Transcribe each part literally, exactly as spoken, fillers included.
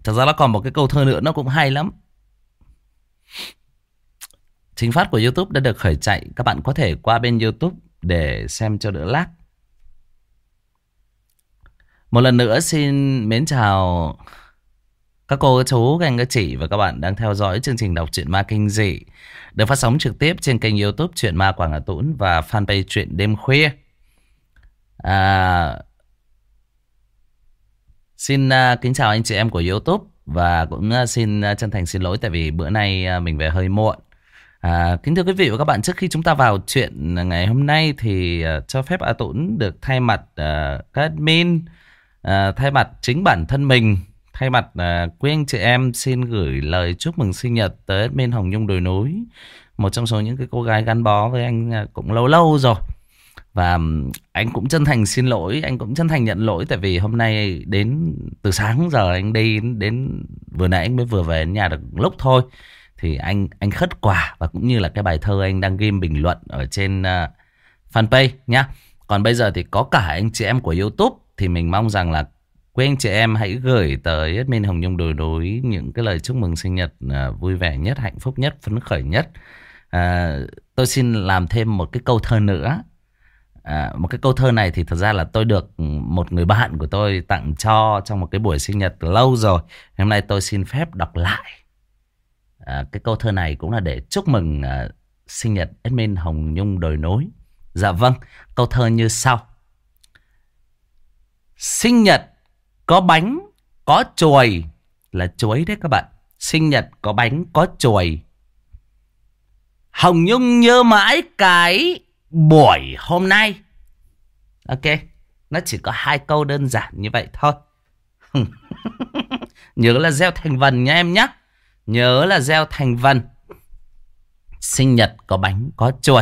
Thật ra nó còn một cái câu thơ nữa nó cũng hay lắm. Chính phát của YouTube đã được khởi chạy. Các bạn có thể qua bên YouTube để xem cho đỡ lag. Một lần nữa xin mến chào các cô, các chú, các anh, các chị và các bạn đang theo dõi chương trình đọc truyện ma kinh dị được phát sóng trực tiếp trên kênh YouTube Truyện Ma Quảng Hà Tũng và fanpage Truyện Đêm Khuya. À, xin uh, kính chào anh chị em của YouTube và cũng uh, xin uh, chân thành xin lỗi tại vì bữa nay uh, mình về hơi muộn. À, kính thưa quý vị và các bạn, trước khi chúng ta vào chuyện ngày hôm nay thì uh, cho phép A Tũng được thay mặt uh, các admin, uh, thay mặt chính bản thân mình, thay mặt uh, quý anh chị em xin gửi lời chúc mừng sinh nhật tới admin Hồng Nhung Đồi Núi, một trong số những cái cô gái gắn bó với anh uh, cũng lâu lâu rồi. Và anh cũng chân thành xin lỗi, anh cũng chân thành nhận lỗi tại vì hôm nay đến từ sáng giờ anh đi đến vừa nãy anh mới vừa về đến nhà được lúc thôi. Thì anh anh khất quả và cũng như là cái bài thơ anh đang ghi bình luận ở trên uh, fanpage nhá. Còn bây giờ thì có cả anh chị em của YouTube thì mình mong rằng là quý anh chị em hãy gửi tới admin Hồng Nhung Đồi Núi những cái lời chúc mừng sinh nhật uh, vui vẻ nhất, hạnh phúc nhất, phấn khởi nhất. Uh, tôi xin làm thêm một cái câu thơ nữa. À, một cái câu thơ này thì thật ra là tôi được một người bạn của tôi tặng cho trong một cái buổi sinh nhật lâu rồi. Hôm nay tôi xin phép đọc lại. À, cái câu thơ này cũng là để chúc mừng uh, sinh nhật admin Hồng Nhung Đồi Núi. Dạ vâng, câu thơ như sau. Sinh nhật có bánh, có chuối, là chuối đấy các bạn. Sinh nhật có bánh, có chuối. Hồng Nhung nhớ mãi cái buổi hôm nay. Ok, nó chỉ có hai câu đơn giản như vậy thôi. Nhớ là gieo thành vần nha em nhé. Nhớ là gieo thành vần. Sinh nhật có bánh có chuối.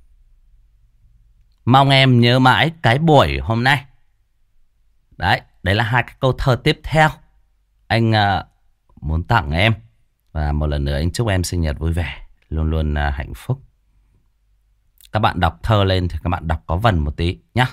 Mong em nhớ mãi cái buổi hôm nay. Đấy, đấy là hai cái câu thơ tiếp theo anh uh, muốn tặng em. Và một lần nữa anh chúc em sinh nhật vui vẻ, luôn luôn uh, hạnh phúc. Các bạn đọc thơ lên thì các bạn đọc có vần một tí nhá.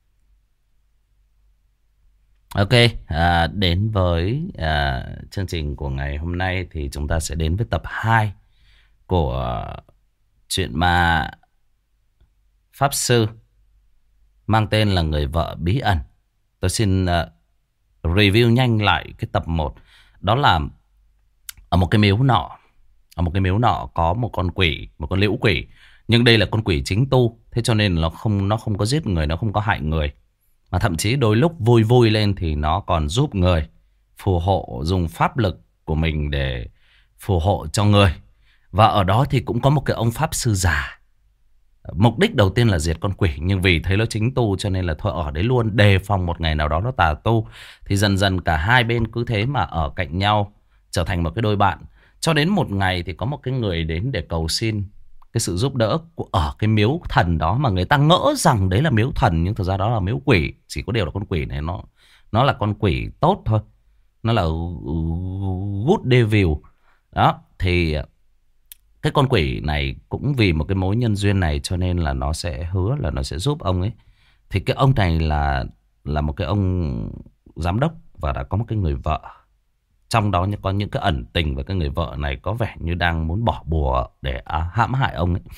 Ok, à, đến với à, chương trình của ngày hôm nay thì chúng ta sẽ đến với tập hai của truyện ma Pháp Sư mang tên là Người Vợ Bí Ẩn. Tôi xin uh, review nhanh lại cái tập một. Đó là ở một cái miếu nọ. Ở một cái miếu nọ có một con quỷ, một con liễu quỷ. Nhưng đây là con quỷ chính tu. Thế cho nên nó không, nó không có giết người, nó không có hại người. Mà thậm chí đôi lúc vui vui lên thì nó còn giúp người, phù hộ, dùng pháp lực của mình để phù hộ cho người. Và ở đó thì cũng có một cái ông pháp sư già. Mục đích đầu tiên là diệt con quỷ, nhưng vì thấy nó chính tu cho nên là thôi ở đấy luôn, đề phòng một ngày nào đó nó tà tu. Thì dần dần cả hai bên cứ thế mà ở cạnh nhau, trở thành một cái đôi bạn. Cho đến một ngày thì có một cái người đến để cầu xin cái sự giúp đỡ của ở cái miếu thần đó, mà người ta ngỡ rằng đấy là miếu thần nhưng thực ra đó là miếu quỷ. Chỉ có điều là con quỷ này nó nó là con quỷ tốt thôi, nó là good devil đó. Thì cái con quỷ này cũng vì một cái mối nhân duyên này cho nên là nó sẽ hứa là nó sẽ giúp ông ấy. Thì cái ông này là là một cái ông giám đốc và đã có một cái người vợ. Trong đó có những cái ẩn tình và cái người vợ này có vẻ như đang muốn bỏ bùa để à, hãm hại ông ấy.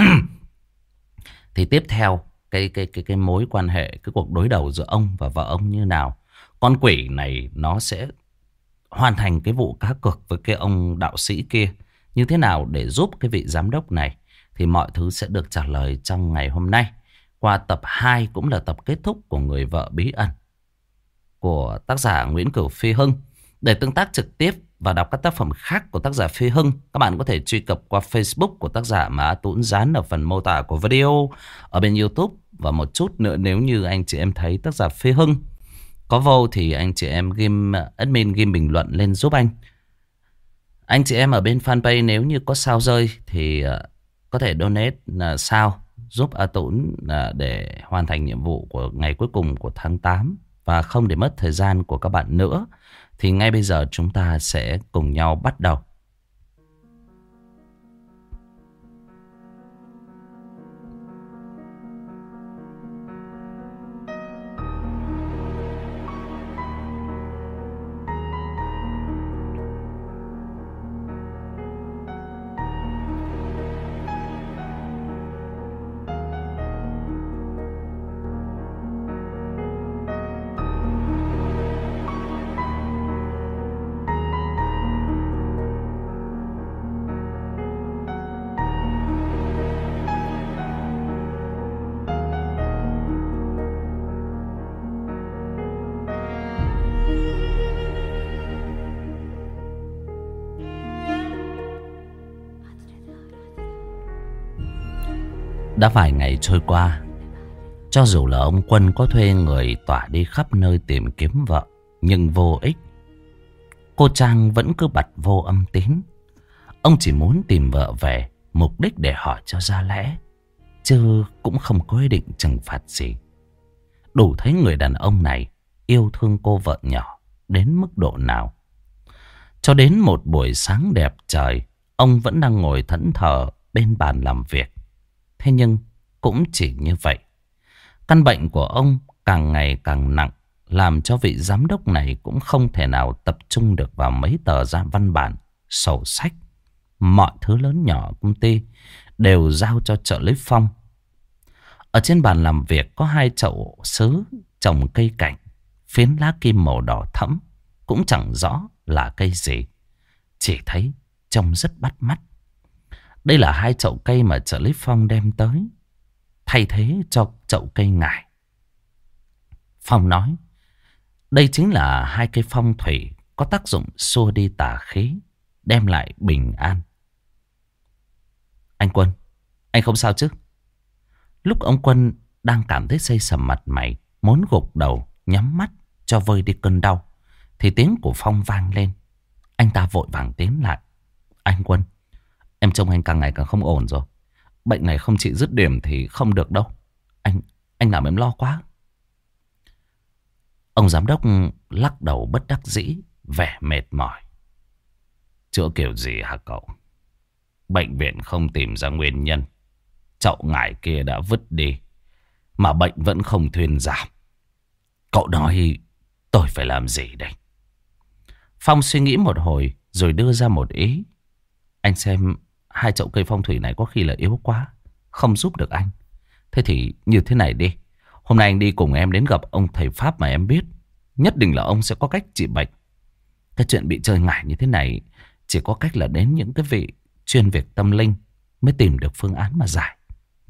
Thì tiếp theo cái, cái, cái, cái mối quan hệ, cái cuộc đối đầu giữa ông và vợ ông như nào. Con quỷ này nó sẽ hoàn thành cái vụ cá cược với cái ông đạo sĩ kia như thế nào để giúp cái vị giám đốc này. Thì mọi thứ sẽ được trả lời trong ngày hôm nay qua tập hai, cũng là tập kết thúc của Người Vợ Bí Ẩn của tác giả Nguyễn Cửu Phi Hưng. Để tương tác trực tiếp và đọc các tác phẩm khác của tác giả Phi Hưng, các bạn có thể truy cập qua Facebook của tác giả mà A Tũng dán ở phần mô tả của video ở bên YouTube. Và một chút nữa, nếu như anh chị em thấy tác giả Phi Hưng có vô thì anh chị em ghim, admin ghim bình luận lên giúp anh. Anh chị em ở bên fanpage nếu như có sao rơi thì uh, có thể donate uh, sao giúp A Tũng uh, để hoàn thành nhiệm vụ của ngày cuối cùng của tháng tám. Và không để mất thời gian của các bạn nữa thì ngay bây giờ chúng ta sẽ cùng nhau bắt đầu. Đã vài ngày trôi qua, cho dù là ông Quân có thuê người tỏa đi khắp nơi tìm kiếm vợ, nhưng vô ích. Cô Trang vẫn cứ bặt vô âm tín. Ông chỉ muốn tìm vợ về, mục đích để hỏi cho ra lẽ, chứ cũng không có ý định trừng phạt gì. Đủ thấy người đàn ông này yêu thương cô vợ nhỏ đến mức độ nào. Cho đến một buổi sáng đẹp trời, ông vẫn đang ngồi thẫn thờ bên bàn làm việc. Thế nhưng cũng chỉ như vậy. Căn bệnh của ông càng ngày càng nặng, làm cho vị giám đốc này cũng không thể nào tập trung được vào mấy tờ ra văn bản, sổ sách. Mọi thứ lớn nhỏ công ty đều giao cho trợ lý Phong. Ở trên bàn làm việc có hai chậu sứ trồng cây cảnh, phiến lá kim màu đỏ thẫm, cũng chẳng rõ là cây gì, chỉ thấy trông rất bắt mắt. Đây là hai chậu cây mà trợ lý Phong đem tới, thay thế cho chậu cây ngải. Phong nói, đây chính là hai cây phong thủy có tác dụng xua đi tà khí, đem lại bình an. Anh Quân, anh không sao chứ? Lúc ông Quân đang cảm thấy xây sầm mặt mày, muốn gục đầu, nhắm mắt cho vơi đi cơn đau, thì tiếng của Phong vang lên. Anh ta vội vàng tiến lại. Anh Quân, em trông anh càng ngày càng không ổn rồi. Bệnh này không trị dứt điểm thì không được đâu. Anh, anh làm em lo quá. Ông giám đốc lắc đầu bất đắc dĩ, vẻ mệt mỏi. Chữa kiểu gì hả cậu? Bệnh viện không tìm ra nguyên nhân. Chậu ngải kia đã vứt đi, mà bệnh vẫn không thuyên giảm. Cậu nói tôi phải làm gì đây? Phong suy nghĩ một hồi rồi đưa ra một ý. Anh xem hai chậu cây phong thủy này có khi là yếu quá, không giúp được anh. Thế thì như thế này đi. Hôm nay anh đi cùng em đến gặp ông thầy Pháp mà em biết. Nhất định là ông sẽ có cách trị bệnh. Cái chuyện bị chơi ngải như thế này chỉ có cách là đến những cái vị chuyên việc tâm linh mới tìm được phương án mà giải.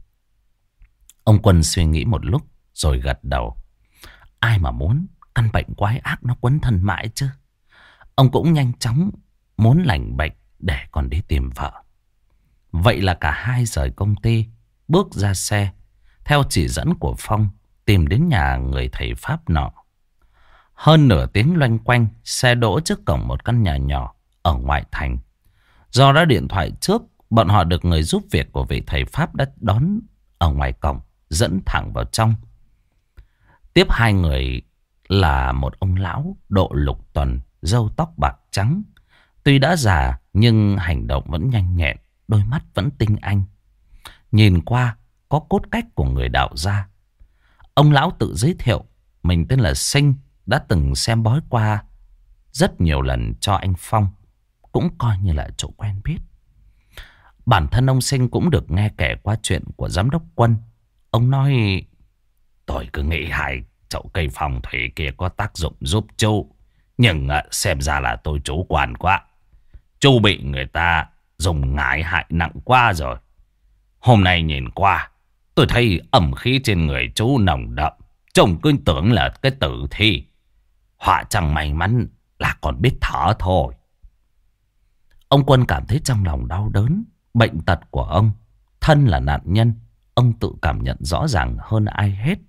Ông Quân suy nghĩ một lúc rồi gật đầu. Ai mà muốn căn bệnh quái ác nó quấn thân mãi chứ. Ông cũng nhanh chóng muốn lành bệnh để còn đi tìm vợ. Vậy là cả hai rời công ty, bước ra xe, theo chỉ dẫn của Phong, tìm đến nhà người thầy Pháp nọ. Hơn nửa tiếng loanh quanh, xe đỗ trước cổng một căn nhà nhỏ ở ngoại thành. Do đã điện thoại trước, bọn họ được người giúp việc của vị thầy Pháp đã đón ở ngoài cổng, dẫn thẳng vào trong. Tiếp hai người là một ông lão độ lục tuần, râu tóc bạc trắng. Tuy đã già nhưng hành động vẫn nhanh nhẹn, đôi mắt vẫn tinh anh. Nhìn qua có cốt cách của người đạo gia. Ông lão tự giới thiệu mình tên là Sinh, đã từng xem bói qua rất nhiều lần cho anh Phong, cũng coi như là chỗ quen biết. Bản thân ông Sinh cũng được nghe kể qua chuyện của giám đốc Quân. Ông nói, tôi cứ nghĩ hai chậu cây phong thủy kia có tác dụng giúp chú, nhưng xem ra là tôi chủ quan quá. Chú bị người ta dùng ngải hại nặng quá rồi. Hôm nay nhìn qua, tôi thấy ẩm khí trên người chú nồng đậm, trông cứ tưởng là cái tử thi. Họa chẳng may mắn là còn biết thở thôi. Ông Quân cảm thấy trong lòng đau đớn. Bệnh tật của ông, thân là nạn nhân, ông tự cảm nhận rõ ràng hơn ai hết.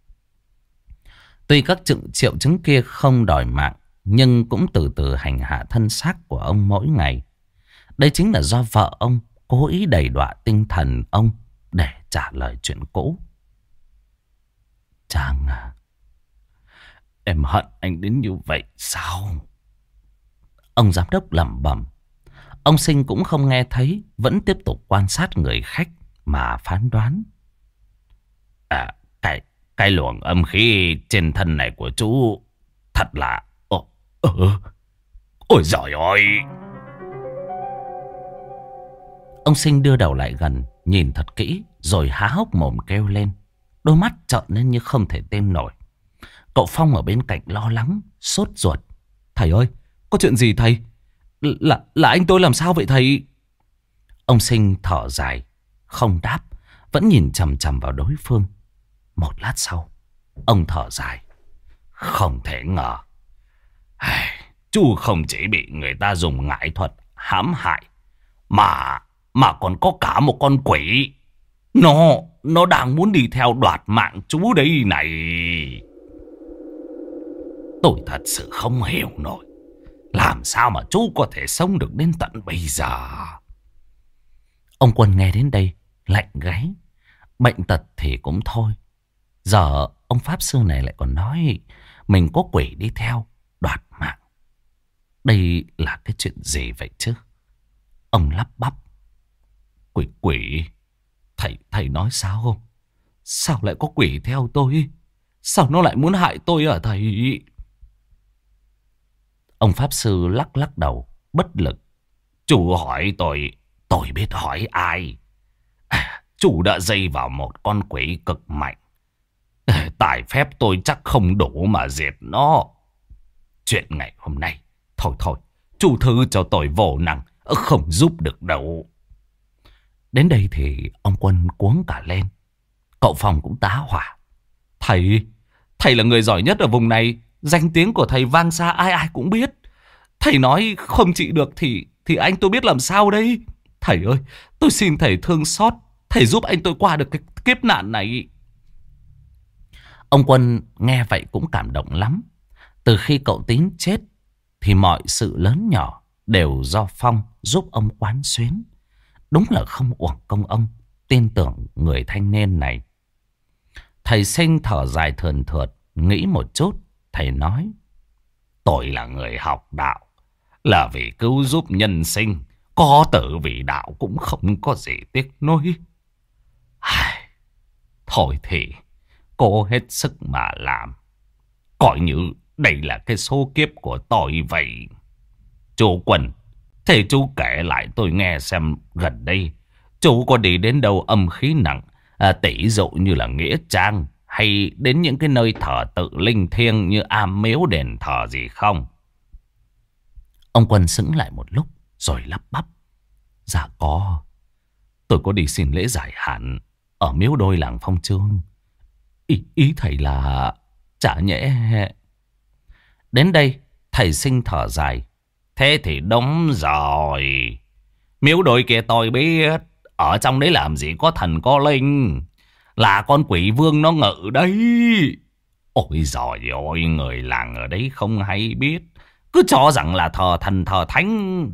Tuy các triệu chứng kia không đòi mạng, nhưng cũng từ từ hành hạ thân xác của ông mỗi ngày. Đây chính là do vợ ông cố ý đày đọa tinh thần ông để trả lời chuyện cũ. Trang à, em hận anh đến như vậy sao? Ông giám đốc lẩm bẩm. Ông Sinh cũng không nghe thấy, vẫn tiếp tục quan sát người khách mà phán đoán. À, cái, cái luồng âm khí trên thân này của chú thật là... Ồ, ừ, ôi giời ơi! Ông Sinh đưa đầu lại gần, nhìn thật kỹ, rồi há hốc mồm kêu lên. Đôi mắt trợn lên như không thể tin nổi. Cậu Phong ở bên cạnh lo lắng, sốt ruột. Thầy ơi, có chuyện gì thầy? Là, là anh tôi làm sao vậy thầy? Ông Sinh thở dài, không đáp, vẫn nhìn chằm chằm vào đối phương. Một lát sau, ông thở dài. Không thể ngờ, chú không chỉ bị người ta dùng ngải thuật hãm hại, Mà mà còn có cả một con quỷ. Nó, nó đang muốn đi theo đoạt mạng chú đây này. Tôi thật sự không hiểu nổi. Làm sao mà chú có thể sống được đến tận bây giờ? Ông Quân nghe đến đây lạnh gáy. Bệnh tật thì cũng thôi, giờ ông pháp sư này lại còn nói mình có quỷ đi theo đoạt mạng. Đây là cái chuyện gì vậy chứ? Ông lắp bắp. Quỷ quỷ? Thầy, thầy nói sao không? Sao lại có quỷ theo tôi? Sao nó lại muốn hại tôi hả thầy? Ông pháp sư lắc lắc đầu bất lực. Chủ hỏi tôi, tôi biết hỏi ai? À, chủ đã dây vào một con quỷ cực mạnh. Tài phép tôi chắc không đủ mà diệt nó. Chuyện ngày hôm nay, thôi thôi, chủ thứ cho tôi vô năng, không giúp được đâu. Đến đây thì ông Quân cuống cả lên. Cậu Phong cũng tá hỏa. Thầy, thầy là người giỏi nhất ở vùng này. Danh tiếng của thầy vang xa ai ai cũng biết. Thầy nói không trị được thì thì anh tôi biết làm sao đây. Thầy ơi, tôi xin thầy thương xót. Thầy giúp anh tôi qua được cái kiếp nạn này. Ông Quân nghe vậy cũng cảm động lắm. Từ khi cậu Tín chết thì mọi sự lớn nhỏ đều do Phong giúp ông quán xuyến. Đúng là không uổng công ông tin tưởng người thanh niên này. Thầy Sinh thở dài thườn thượt, nghĩ một chút. Thầy nói, tôi là người học đạo, là vì cứu giúp nhân sinh, có tử vì đạo cũng không có gì tiếc nuối. Thôi thì cố hết sức mà làm, coi như đây là cái số kiếp của tôi vậy. Chú Quân, thế chú kể lại tôi nghe xem gần đây chú có đi đến đâu âm khí nặng, à, tỷ dụ như là nghĩa trang, hay đến những cái nơi thờ tự linh thiêng như am miếu đền thờ gì không? Ông Quân sững lại một lúc rồi lắp bắp. Dạ có, tôi có đi xin lễ giải hạn ở miếu đôi làng Phong Trương. Ý, ý thầy là chả nhẽ... Đến đây thầy Sinh thở dài. Thế thì đúng rồi. Miếu đôi kia tôi biết, ở trong đấy làm gì có thần có linh, là con quỷ vương nó ngự đấy. Ôi giời ơi, người làng ở đấy không hay biết, cứ cho rằng là thờ thần thờ thánh.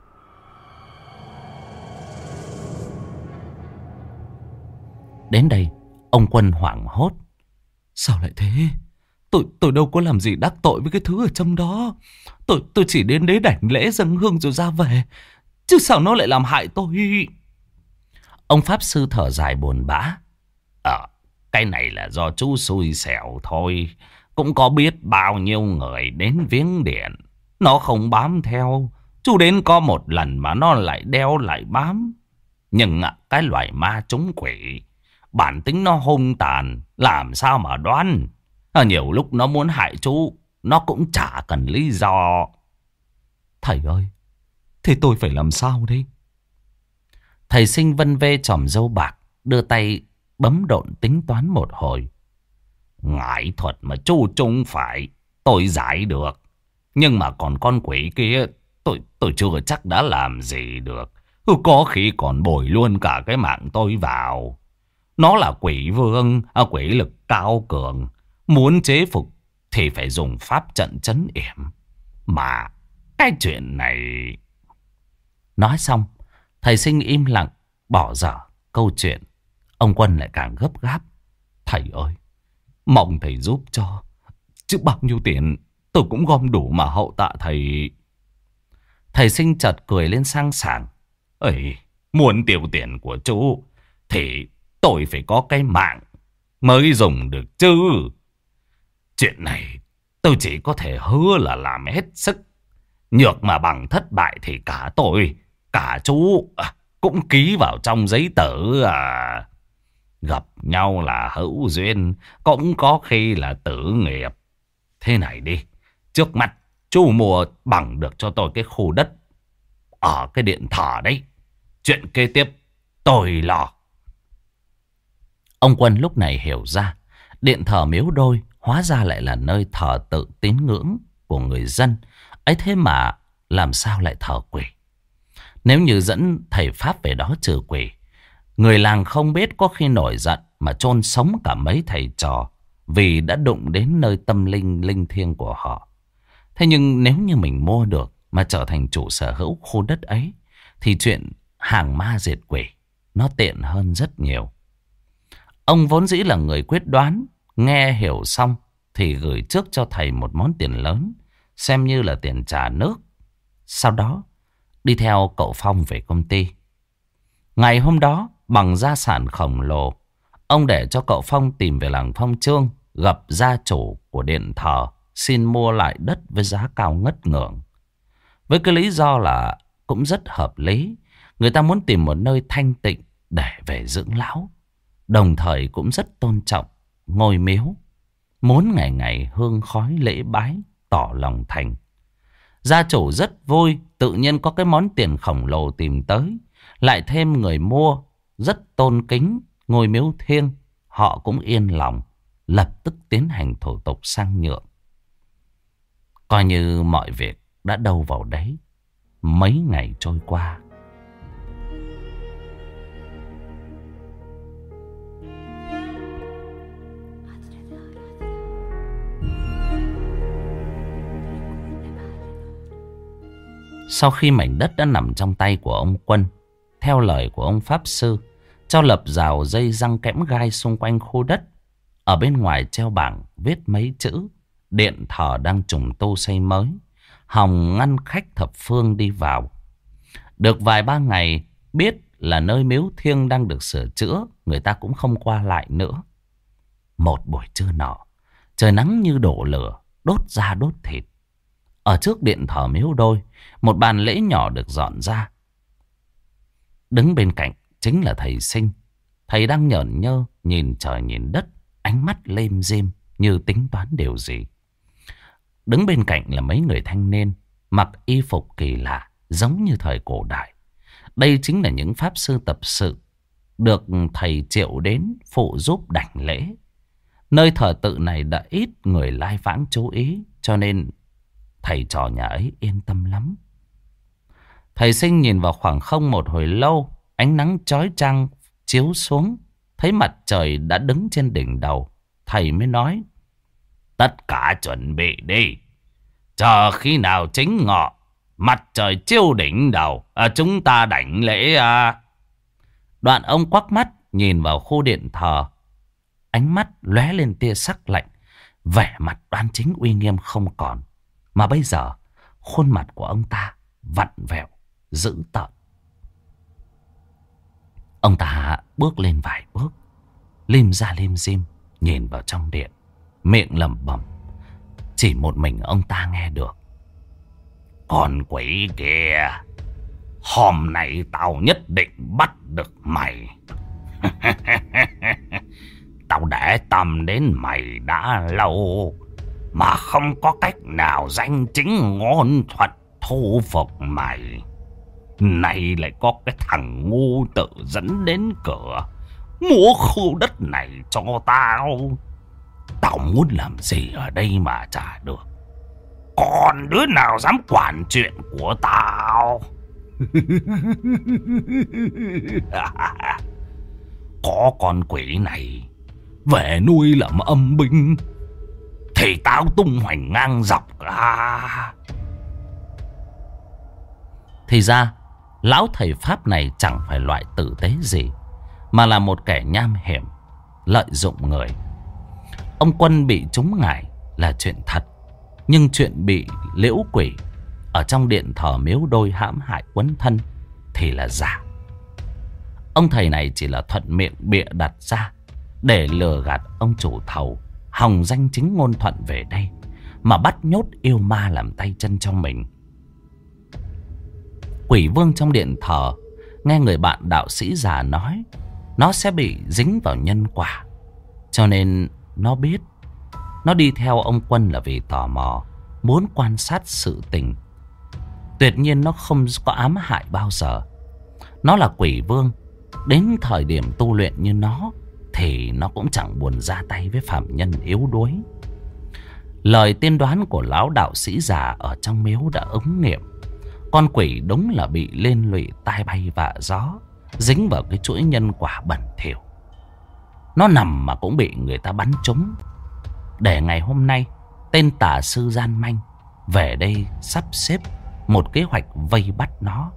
Đến đây ông Quân hoảng hốt. Sao lại thế? Tôi tôi đâu có làm gì đắc tội với cái thứ ở trong đó. Tôi tôi chỉ đến đấy đảnh lễ dâng hương rồi ra về, chứ sao nó lại làm hại tôi? Ông pháp sư thở dài buồn bã. Ờ, cái này là do chú xui xẻo thôi. Cũng có biết bao nhiêu người đến viếng điện, nó không bám theo. Chú đến có một lần mà nó lại đeo lại bám. Nhưng cái loài ma trúng quỷ, bản tính nó hung tàn, làm sao mà đoán. Nhiều lúc nó muốn hại chú, nó cũng chả cần lý do. Thầy ơi, thế tôi phải làm sao đây? Thầy Sinh vân vê chòm râu bạc, đưa tay bấm độn tính toán một hồi. Ngải thuật mà chú trúng phải, tôi giải được. Nhưng mà còn con quỷ kia, tôi tôi chưa chắc đã làm gì được. Có khi còn bồi luôn cả cái mạng tôi vào. Nó là quỷ vương, quỷ lực cao cường. Muốn chế phục thì phải dùng pháp trận trấn yểm. Mà cái chuyện này... Nói xong, thầy Sinh im lặng, bỏ dở câu chuyện. Ông Quân lại càng gấp gáp. Thầy ơi, mong thầy giúp cho, chứ bao nhiêu tiền tôi cũng gom đủ mà hậu tạ thầy. Thầy Sinh chợt cười lên sang sảng. Ơi, muốn tiêu tiền của chú thì tôi phải có cái mạng mới dùng được chứ. Chuyện này tôi chỉ có thể hứa là làm hết sức. Nhược mà bằng thất bại thì cả tôi, cả chú à, cũng ký vào trong giấy tờ à. Gặp nhau là hữu duyên, cũng có khi là tử nghiệp. Thế này đi, trước mắt chú mua bằng được cho tôi cái khu đất ở cái điện thờ đấy. Chuyện kế tiếp tôi lo. Ông Quân lúc này hiểu ra, điện thờ miếu đôi hóa ra lại là nơi thờ tự tín ngưỡng của người dân. Ấy thế mà làm sao lại thờ quỷ? Nếu như dẫn thầy Pháp về đó trừ quỷ Người làng không biết có khi nổi giận mà chôn sống cả mấy thầy trò vì đã đụng đến nơi tâm linh linh thiêng của họ. Thế nhưng nếu như mình mua được mà trở thành chủ sở hữu khu đất ấy thì chuyện hàng ma diệt quỷ nó tiện hơn rất nhiều. Ông vốn dĩ là người quyết đoán, nghe hiểu xong thì gửi trước cho thầy một món tiền lớn, xem như là tiền trả nước. Sau đó đi theo cậu Phong về công ty. Ngày hôm đó bằng gia sản khổng lồ, ông để cho cậu Phong tìm về làng Phong Trương, gặp gia chủ của điện thờ, xin mua lại đất với giá cao ngất ngưỡng. Với cái lý do là cũng rất hợp lý, người ta muốn tìm một nơi thanh tịnh để về dưỡng lão, đồng thời cũng rất tôn trọng ngôi miếu, muốn ngày ngày hương khói lễ bái, tỏ lòng thành. Gia chủ rất vui, tự nhiên có cái món tiền khổng lồ tìm tới, lại thêm người mua rất tôn kính ngôi miếu thiêng, họ cũng yên lòng, lập tức tiến hành thủ tục sang nhượng. Coi như mọi việc đã đâu vào đấy. Mấy ngày trôi qua, sau khi mảnh đất đã nằm trong tay của ông Quân, theo lời của ông Pháp Sư, cho lập rào dây răng kẽm gai xung quanh khu đất. Ở bên ngoài treo bảng viết mấy chữ: điện thờ đang trùng tu xây mới, hòng ngăn khách thập phương đi vào. Được vài ba ngày, biết là nơi miếu thiêng đang được sửa chữa, người ta cũng không qua lại nữa. Một buổi trưa nọ, trời nắng như đổ lửa, đốt da đốt thịt. Ở trước điện thờ miếu đôi, một bàn lễ nhỏ được dọn ra. Đứng bên cạnh chính là thầy Sinh. Thầy đang nhởn nhơ nhìn trời nhìn đất, ánh mắt lêm rêm như tính toán điều gì. Đứng bên cạnh là mấy người thanh niên mặc y phục kỳ lạ, giống như thời cổ đại. Đây chính là những pháp sư tập sự được thầy triệu đến phụ giúp đảnh lễ. Nơi thờ tự này đã ít người lai vãng chú ý, cho nên thầy trò nhà ấy yên tâm lắm. Thầy Sinh nhìn vào khoảng không một hồi lâu, ánh nắng chói chang chiếu xuống, thấy mặt trời đã đứng trên đỉnh đầu. Thầy mới nói: tất cả chuẩn bị đi, chờ khi nào chính ngọ, mặt trời chiếu đỉnh đầu, à, chúng ta đảnh lễ à. Đoạn ông quắc mắt nhìn vào khu điện thờ, ánh mắt lóe lên tia sắc lạnh, vẻ mặt đoan chính uy nghiêm không còn. Mà bây giờ khuôn mặt của ông ta vặn vẹo, dữ tợn. Ông ta bước lên vài bước, lim ra lim dim nhìn vào trong điện, miệng lẩm bẩm. Chỉ một mình ông ta nghe được: con quỷ kìa, hôm nay tao nhất định bắt được mày. Tao để tâm đến mày đã lâu, mà không có cách nào danh chính ngôn thuận thu phục mày. Này lại có cái thằng ngu tự dẫn đến cửa, mua khu đất này cho tao. Tao muốn làm gì ở đây mà chả được. Còn đứa nào dám quản chuyện của tao? Có con quỷ này về nuôi làm âm binh thì tao tung hoành ngang dọc à. Thì ra lão thầy Pháp này chẳng phải loại tử tế gì, mà là một kẻ nham hiểm, lợi dụng người. Ông Quân bị trúng ngải là chuyện thật, nhưng chuyện bị liễu quỷ ở trong điện thờ miếu đôi hãm hại quấn thân thì là giả. Ông thầy này chỉ là thuận miệng bịa đặt ra để lừa gạt ông chủ thầu, hòng danh chính ngôn thuận về đây, mà bắt nhốt yêu ma làm tay chân cho mình. Quỷ vương trong điện thờ nghe người bạn đạo sĩ già nói nó sẽ bị dính vào nhân quả, cho nên nó biết. Nó đi theo ông Quân là vì tò mò, muốn quan sát sự tình. Tuyệt nhiên nó không có ám hại bao giờ. Nó là quỷ vương, đến thời điểm tu luyện như nó thì nó cũng chẳng buồn ra tay với phạm nhân yếu đuối. Lời tiên đoán của lão đạo sĩ già ở trong miếu đã ứng nghiệm. Con quỷ đúng là bị liên lụy tai bay vạ gió, dính vào cái chuỗi nhân quả bẩn thỉu. Nó nằm mà cũng bị người ta bắn trúng. Để ngày hôm nay tên tà sư gian manh về đây sắp xếp một kế hoạch vây bắt nó.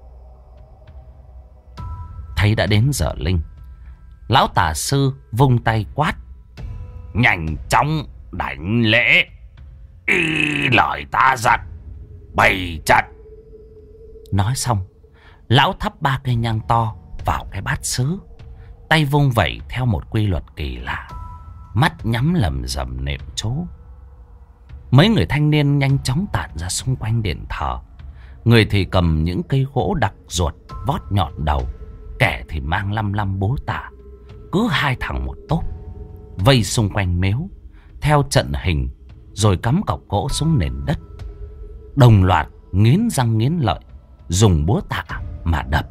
Thấy đã đến giờ linh, lão tà sư vung tay quát: nhanh chóng đánh lễ, y lời ta dặn, bày trận. Nói xong, lão thắp ba cây nhang to vào cái bát sứ, tay vung vẩy theo một quy luật kỳ lạ, mắt nhắm lầm rầm niệm chú. Mấy người thanh niên nhanh chóng tản ra xung quanh điện thờ. Người thì cầm những cây gỗ đặc ruột vót nhọn đầu, kẻ thì mang lăm lăm búa tạ. Cứ hai thằng một tốp, vây xung quanh miếu theo trận hình, rồi cắm cọc gỗ xuống nền đất, đồng loạt nghiến răng nghiến lợi dùng búa tạ mà đập.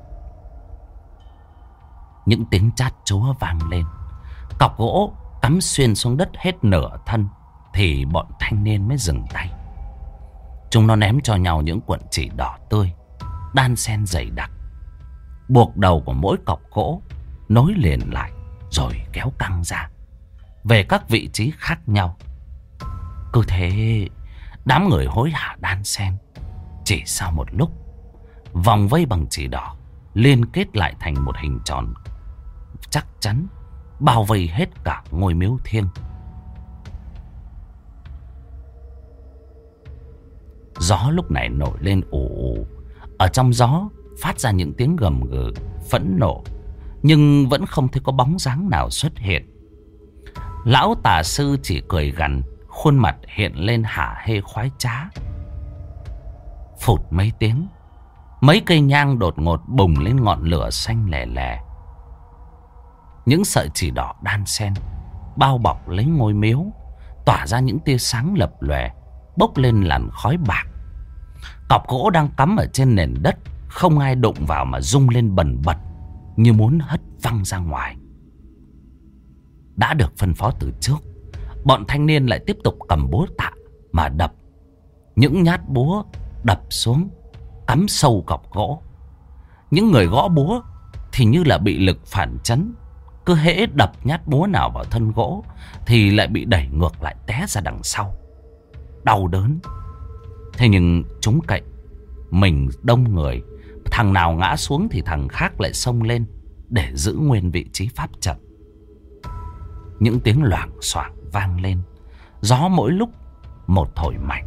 Những tiếng chát chúa vang lên, cọc gỗ cắm xuyên xuống đất hết nửa thân thì bọn thanh niên mới dừng tay. Chúng nó ném cho nhau những cuộn chỉ đỏ tươi đan xen dày đặc, buộc đầu của mỗi cọc gỗ nối liền lại rồi kéo căng ra về các vị trí khác nhau. Cứ thế đám người hối hả đan xen. Chỉ sau một lúc, vòng vây bằng chỉ đỏ liên kết lại thành một hình tròn chắc chắn, bao vây hết cả ngôi miếu thiêng. Gió lúc này nổi lên ù ù. Ở trong gió phát ra những tiếng gầm gừ phẫn nộ, nhưng vẫn không thấy có bóng dáng nào xuất hiện. Lão tà sư chỉ cười gằn, khuôn mặt hiện lên hả hê khoái trá. Phụt mấy tiếng, mấy cây nhang đột ngột bùng lên ngọn lửa xanh lè lè. Những sợi chỉ đỏ đan xen bao bọc lấy ngôi miếu, tỏa ra những tia sáng lập lòe, bốc lên làn khói bạc. Cọc gỗ đang cắm ở trên nền đất không ai đụng vào mà rung lên bần bật, như muốn hất văng ra ngoài. Đã được phân phó từ trước, bọn thanh niên lại tiếp tục cầm búa tạ mà đập. Những nhát búa đập xuống cắm sâu cọc gỗ. Những người gõ búa thì như là bị lực phản chấn, cứ hễ đập nhát búa nào vào thân gỗ thì lại bị đẩy ngược lại té ra đằng sau, đau đớn. Thế nhưng chúng cậy mình đông người, thằng nào ngã xuống thì thằng khác lại xông lên để giữ nguyên vị trí pháp trận. Những tiếng loảng xoảng vang lên, gió mỗi lúc một thổi mạnh.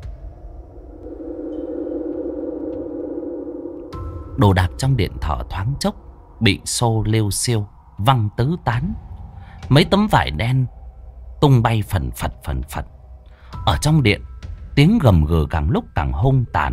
Đồ đạc trong điện thờ thoáng chốc bị xô lêu xiêu văng tứ tán. Mấy tấm vải đen tung bay phần phật phần phật. Ở trong điện, tiếng gầm gừ càng lúc càng hung tàn.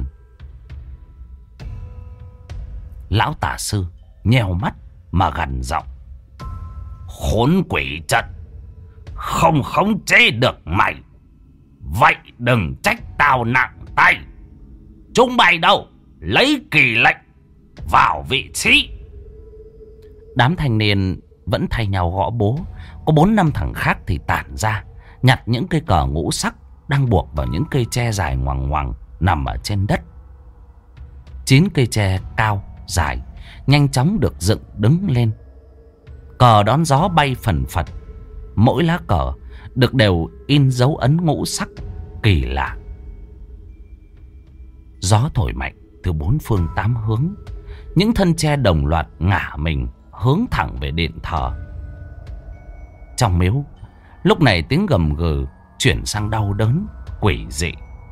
Lão tà sư nheo mắt mà gằn giọng: khốn quỷ trận, không khống chế được mày, vậy đừng trách tao nặng tay. Chúng mày đâu, lấy kỳ lệnh vào vị trí. Đám thanh niên vẫn thay nhau gõ búa. Có bốn năm thằng khác thì tản ra nhặt những cây cờ ngũ sắc đang buộc vào những cây tre dài ngoằng ngoằng nằm ở trên đất. Chín cây tre cao dài nhanh chóng được dựng đứng lên, cờ đón gió bay phần phật. Mỗi lá cờ được đều in dấu ấn ngũ sắc kỳ lạ. Gió thổi mạnh từ bốn phương tám hướng. Những thân tre đồng loạt ngả mình hướng thẳng về điện thờ. Trong miếu lúc này tiếng gầm gừ chuyển sang đau đớn quỷ dị.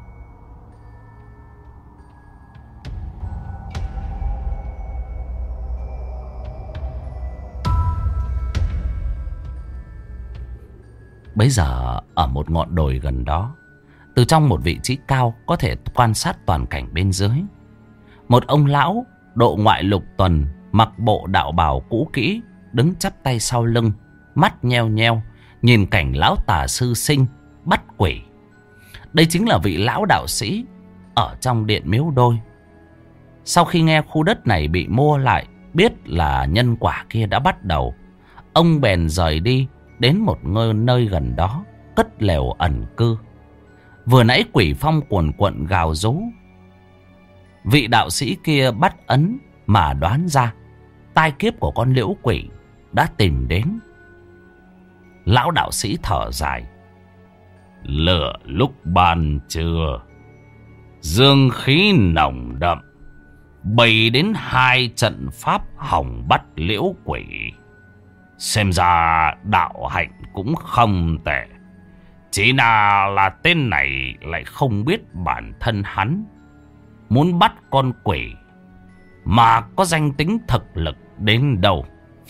Bấy giờ ở một ngọn đồi gần đó, từ trong một vị trí cao có thể quan sát toàn cảnh bên dưới, một ông lão độ ngoại lục tuần, mặc bộ đạo bào cũ kỹ, đứng chắp tay sau lưng, mắt nheo nheo nhìn cảnh lão tà sư sinh bắt quỷ. Đây chính là vị lão đạo sĩ ở trong điện miếu đôi. Sau khi nghe khu đất này bị mua lại, biết là nhân quả kia đã bắt đầu, ông bèn rời đi đến một nơi gần đó cất lều ẩn cư. Vừa nãy quỷ phong cuồn cuộn gào rú, vị đạo sĩ kia bắt ấn mà đoán ra tai kiếp của con liễu quỷ đã tìm đến. Lão đạo sĩ thở dài. Lửa lúc ban trưa, dương khí nồng đậm, bày đến hai trận pháp hỏng bắt liễu quỷ. Xem ra đạo hạnh cũng không tệ. Chỉ là là tên này lại không biết bản thân hắn muốn bắt con quỷ mà có danh tính thực lực đến đâu.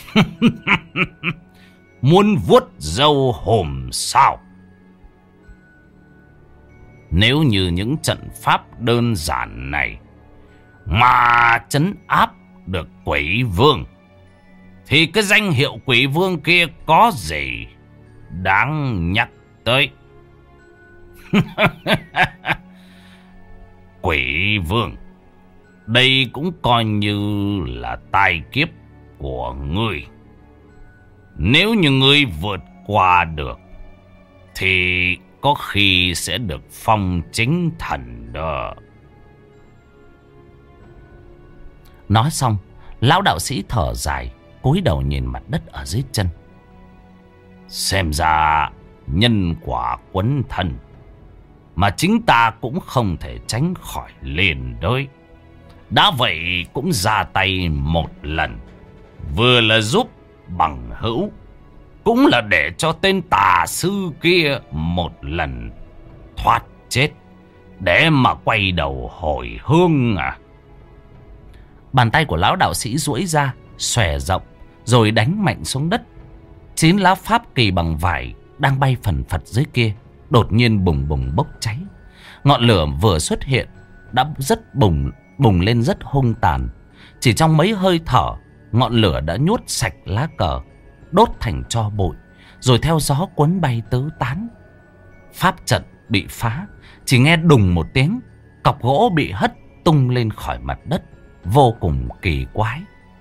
Muốn vuốt râu hùm sao? Nếu như những trận pháp đơn giản này mà trấn áp được quỷ vương, thì cái danh hiệu quỷ vương kia có gì đáng nhắc tới. Quỷ vương, đây cũng coi như là tai kiếp của ngươi. Nếu như ngươi vượt qua được thì có khi sẽ được phong chính thần đó. Nói xong, lão đạo sĩ thở dài, cúi đầu nhìn mặt đất ở dưới chân. Xem ra nhân quả quấn thân, mà chính ta cũng không thể tránh khỏi liền đôi. Đã vậy cũng ra tay một lần, vừa là giúp bằng hữu, cũng là để cho tên tà sư kia một lần thoát chết, để mà quay đầu hồi hương à. Bàn tay của lão đạo sĩ duỗi ra, xòe rộng, rồi đánh mạnh xuống đất. Chín lá pháp kỳ bằng vải đang bay phần phật dưới kia đột nhiên bùng bùng bốc cháy. Ngọn lửa vừa xuất hiện đã rất bùng bùng lên rất hung tàn. Chỉ trong mấy hơi thở, ngọn lửa đã nhốt sạch lá cờ, đốt thành tro bụi, rồi theo gió cuốn bay tứ tán. Pháp trận bị phá, chỉ nghe đùng một tiếng, cọc gỗ bị hất tung lên khỏi mặt đất, vô cùng kỳ quái.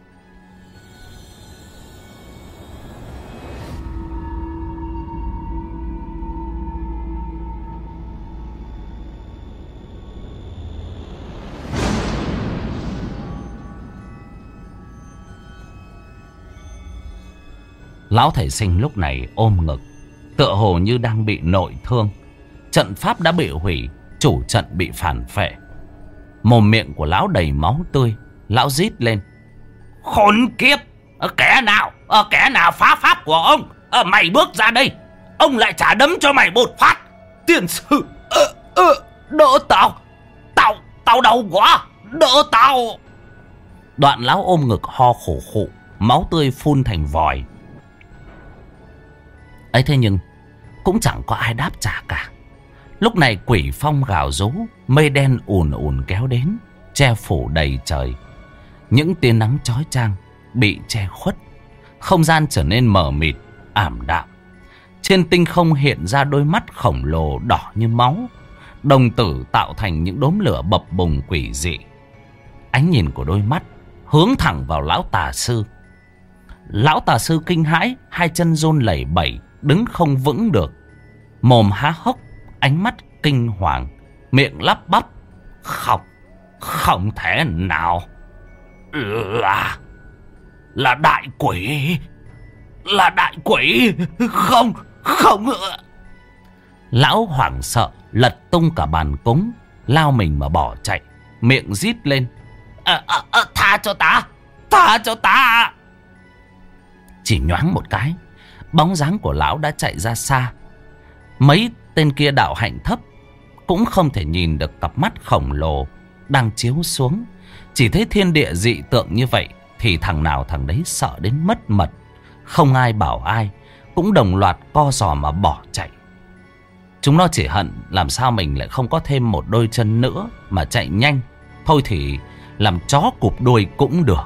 Lão thầy sinh lúc này ôm ngực, tựa hồ như đang bị nội thương. Trận pháp đã bị hủy, chủ trận bị phản phệ. Mồm miệng của lão đầy máu tươi. Lão rít lên: Khốn kiếp! Kẻ nào Kẻ nào phá pháp của ông? Mày bước ra đây, ông lại trả đấm cho mày một phát. Tiền sư, ờ, ờ, đỡ tao, Tao, tao đau quá, đỡ tao. Đoạn lão ôm ngực ho khổ khụ, máu tươi phun thành vòi. Ấy thế nhưng cũng chẳng có ai đáp trả cả. Lúc này quỷ phong gào rú, mây đen ùn ùn kéo đến, che phủ đầy trời. Những tia nắng chói chang bị che khuất, không gian trở nên mờ mịt, ảm đạm. Trên tinh không hiện ra đôi mắt khổng lồ đỏ như máu, đồng tử tạo thành những đốm lửa bập bùng quỷ dị. Ánh nhìn của đôi mắt hướng thẳng vào lão tà sư. Lão tà sư kinh hãi, hai chân run lẩy bẩy, đứng không vững được, mồm há hốc, ánh mắt kinh hoàng, miệng lắp bắp: Không, không thể nào. Là, là đại quỷ, là đại quỷ, không, không. Lão hoảng sợ, lật tung cả bàn cúng, lao mình mà bỏ chạy, miệng rít lên: à, à, à, Tha cho ta, tha cho ta. Chỉ nhoáng một cái, bóng dáng của lão đã chạy ra xa. Mấy tên kia đạo hạnh thấp cũng không thể nhìn được cặp mắt khổng lồ đang chiếu xuống. Chỉ thấy thiên địa dị tượng như vậy thì thằng nào thằng đấy sợ đến mất mật. Không ai bảo ai, cũng đồng loạt co giò mà bỏ chạy. Chúng nó chỉ hận làm sao mình lại không có thêm một đôi chân nữa mà chạy nhanh. Thôi thì làm chó cụp đuôi cũng được.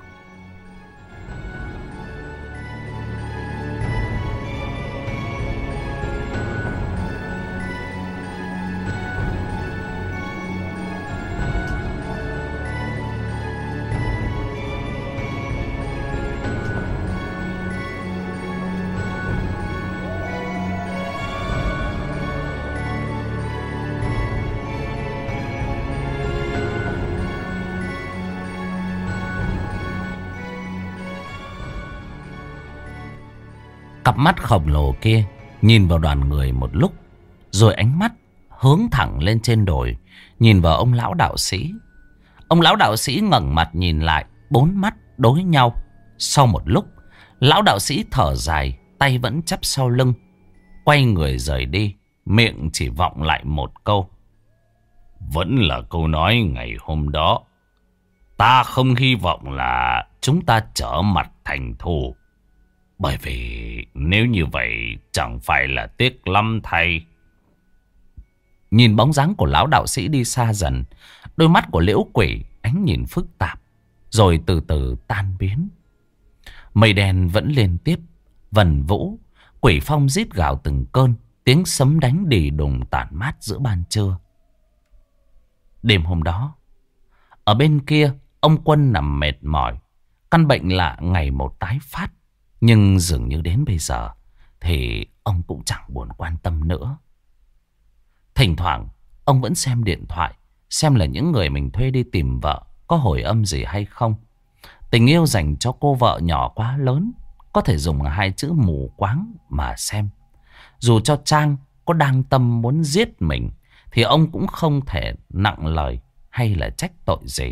Cặp mắt khổng lồ kia nhìn vào đoàn người một lúc, rồi ánh mắt hướng thẳng lên trên đồi, nhìn vào ông lão đạo sĩ. Ông lão đạo sĩ ngẩng mặt nhìn lại, bốn mắt đối nhau. Sau một lúc, lão đạo sĩ thở dài, tay vẫn chắp sau lưng, quay người rời đi, miệng chỉ vọng lại một câu. Vẫn là câu nói ngày hôm đó. Ta không hy vọng là chúng ta trở mặt thành thù. Bởi vì nếu như vậy chẳng phải là tiếc lắm thay. Nhìn bóng dáng của lão đạo sĩ đi xa dần, đôi mắt của Liễu Quỷ ánh nhìn phức tạp, rồi từ từ tan biến. Mây đen vẫn liên tiếp vần vũ, quỷ phong rít gào từng cơn, tiếng sấm đánh đì đùng tản mát giữa ban trưa. Đêm hôm đó, ở bên kia, ông Quân nằm mệt mỏi. Căn bệnh lạ ngày một tái phát, nhưng dường như đến bây giờ thì ông cũng chẳng buồn quan tâm nữa. Thỉnh thoảng ông vẫn xem điện thoại, xem là những người mình thuê đi tìm vợ có hồi âm gì hay không. Tình yêu dành cho cô vợ nhỏ quá lớn, có thể dùng hai chữ mù quáng mà xem. Dù cho Trang có đang tâm muốn giết mình, thì ông cũng không thể nặng lời hay là trách tội gì.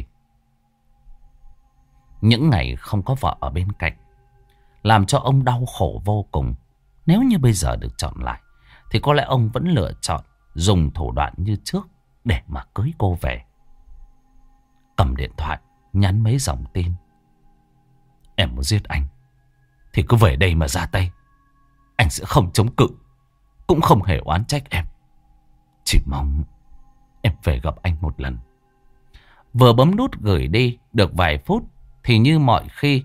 Những ngày không có vợ ở bên cạnh làm cho ông đau khổ vô cùng. Nếu như bây giờ được chọn lại, thì có lẽ ông vẫn lựa chọn dùng thủ đoạn như trước để mà cưới cô về. Cầm điện thoại nhắn mấy dòng tin. Em muốn giết anh thì cứ về đây mà ra tay. Anh sẽ không chống cự, cũng không hề oán trách em. Chỉ mong em về gặp anh một lần. Vừa bấm nút gửi đi được vài phút, thì như mọi khi,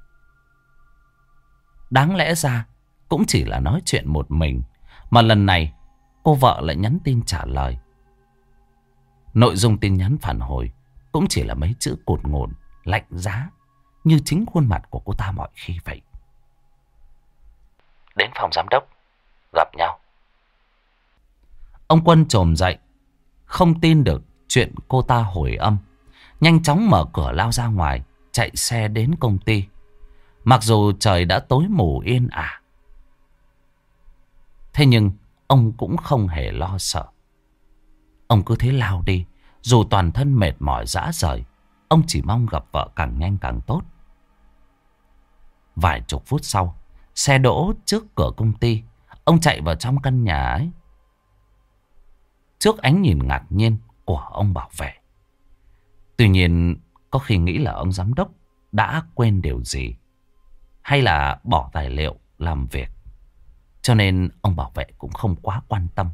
đáng lẽ ra cũng chỉ là nói chuyện một mình, mà lần này cô vợ lại nhắn tin trả lời. Nội dung tin nhắn phản hồi cũng chỉ là mấy chữ cột ngột, lạnh giá, như chính khuôn mặt của cô ta mọi khi vậy. Đến phòng giám đốc gặp nhau. Ông Quân chồm dậy, không tin được chuyện cô ta hồi âm, nhanh chóng mở cửa lao ra ngoài, chạy xe đến công ty. Mặc dù trời đã tối mù yên ả, thế nhưng ông cũng không hề lo sợ. Ông cứ thế lao đi, dù toàn thân mệt mỏi rã rời. Ông chỉ mong gặp vợ càng nhanh càng tốt. Vài chục phút sau, xe đỗ trước cửa công ty. Ông chạy vào trong căn nhà ấy, trước ánh nhìn ngạc nhiên của ông bảo vệ. Tuy nhiên, có khi nghĩ là ông giám đốc đã quên điều gì, hay là bỏ tài liệu làm việc, cho nên ông bảo vệ cũng không quá quan tâm.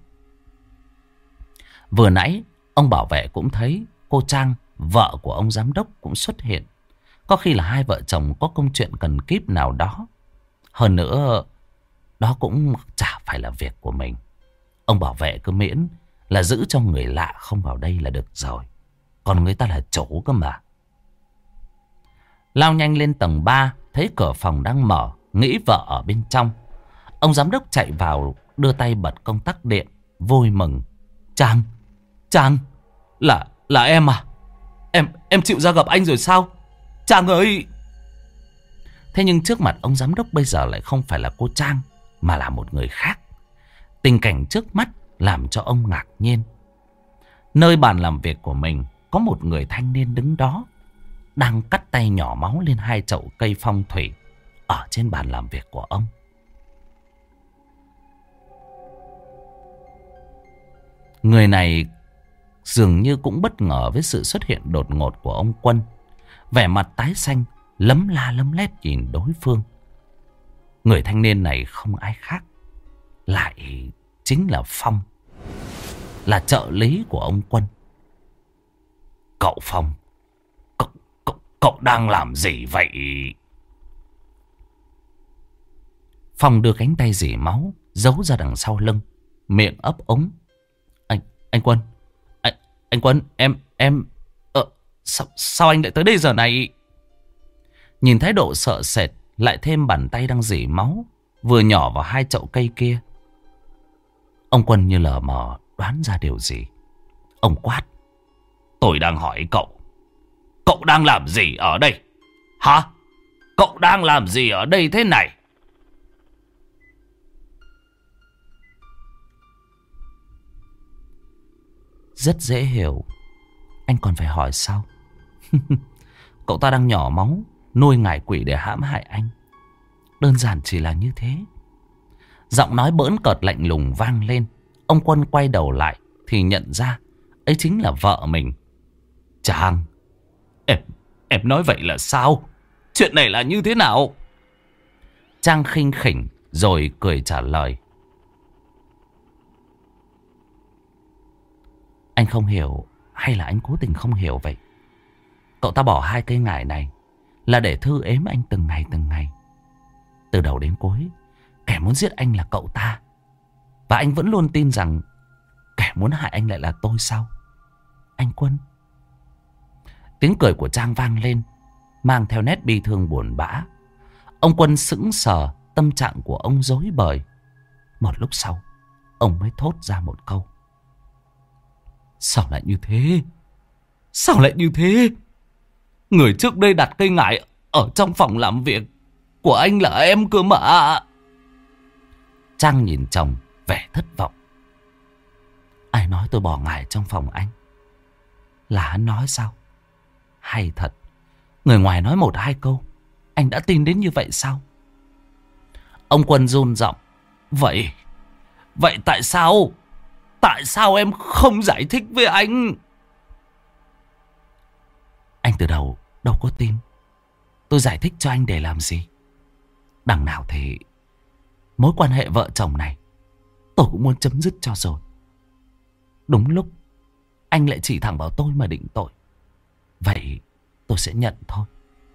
Vừa nãy, ông bảo vệ cũng thấy cô Trang, vợ của ông giám đốc, cũng xuất hiện. Có khi là hai vợ chồng có công chuyện cần kíp nào đó. Hơn nữa, đó cũng chả phải là việc của mình. Ông bảo vệ cứ miễn là giữ cho người lạ không vào đây là được rồi. Còn người ta là chủ cơ mà. Lao nhanh lên tầng ba, thấy cửa phòng đang mở, nghĩ vợ ở bên trong. Ông giám đốc chạy vào, đưa tay bật công tắc điện, vui mừng. Trang, Trang, là, là em à? Em, em chịu ra gặp anh rồi sao? Trang ơi! Thế nhưng trước mặt ông giám đốc bây giờ lại không phải là cô Trang, mà là một người khác. Tình cảnh trước mắt làm cho ông ngạc nhiên. Nơi bàn làm việc của mình có một người thanh niên đứng đó, đang cắt tay nhỏ máu lên hai chậu cây phong thủy ở trên bàn làm việc của ông. Người này dường như cũng bất ngờ với sự xuất hiện đột ngột của ông Quân. Vẻ mặt tái xanh, lấm la lấm lét nhìn đối phương. Người thanh niên này không ai khác, lại chính là Phong, là trợ lý của ông Quân. Cậu Phong, cậu, cậu, cậu đang làm gì vậy? Phong đưa cánh tay rỉ máu giấu ra đằng sau lưng, miệng ấp úng. Anh, anh Quân, anh, anh Quân, em, em, ờ, sao, sao anh lại tới đây giờ này? Nhìn thái độ sợ sệt, lại thêm bàn tay đang rỉ máu vừa nhỏ vào hai chậu cây kia, ông Quân như lờ mờ đoán ra điều gì. Ông quát: Tôi đang hỏi cậu, cậu đang làm gì ở đây? Hả? Cậu đang làm gì ở đây thế này? Rất dễ hiểu. Anh còn phải hỏi sao? Cậu ta đang nhỏ máu nuôi ngải quỷ để hãm hại anh. Đơn giản chỉ là như thế. Giọng nói bỡn cợt lạnh lùng vang lên. Ông Quân quay đầu lại thì nhận ra ấy chính là vợ mình. Trang, Em, em nói vậy là sao? Chuyện này là như thế nào? Trang khinh khỉnh rồi cười trả lời. Anh không hiểu hay là anh cố tình không hiểu vậy? Cậu ta bỏ hai cây ngải này là để thư ếm anh từng ngày từng ngày. Từ đầu đến cuối, kẻ muốn giết anh là cậu ta. Và anh vẫn luôn tin rằng kẻ muốn hại anh lại là tôi sao? Anh Quân. Tiếng cười của Trang vang lên, mang theo nét bi thương buồn bã. Ông Quân sững sờ, tâm trạng của ông rối bời. Một lúc sau, ông mới thốt ra một câu. Sao lại như thế? Sao lại như thế? Người trước đây đặt cây ngải ở trong phòng làm việc của anh là em cơ mà. Trang nhìn chồng vẻ thất vọng. Ai nói tôi bỏ ngải trong phòng anh? Là hắn nói sao? Hay thật, người ngoài nói một hai câu anh đã tin đến như vậy sao? Ông Quân run giọng. Vậy, vậy tại sao? Tại sao em không giải thích với anh? Anh từ đầu đâu có tin. Tôi giải thích cho anh để làm gì? Đằng nào thì mối quan hệ vợ chồng này tôi cũng muốn chấm dứt cho rồi. Đúng lúc anh lại chỉ thẳng vào tôi mà định tội. Vậy tôi sẽ nhận thôi.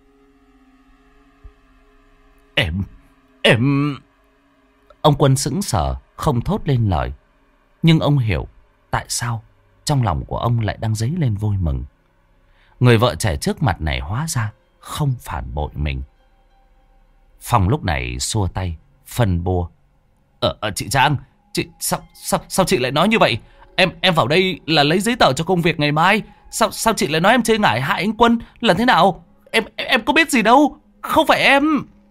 Em, em... Ông Quân sững sờ không thốt lên lời. Nhưng ông hiểu tại sao trong lòng của ông lại đang dấy lên vui mừng. Người vợ trẻ trước mặt này hóa ra không phản bội mình. Phong lúc này xua tay phân bua. Ờ, ờ chị Trang, chị sao, sao sao chị lại nói như vậy? Em em vào đây là lấy giấy tờ cho công việc ngày mai. Sao sao chị lại nói em chơi ngải hại anh Quân là thế nào? Em em, em có biết gì đâu. Không phải em.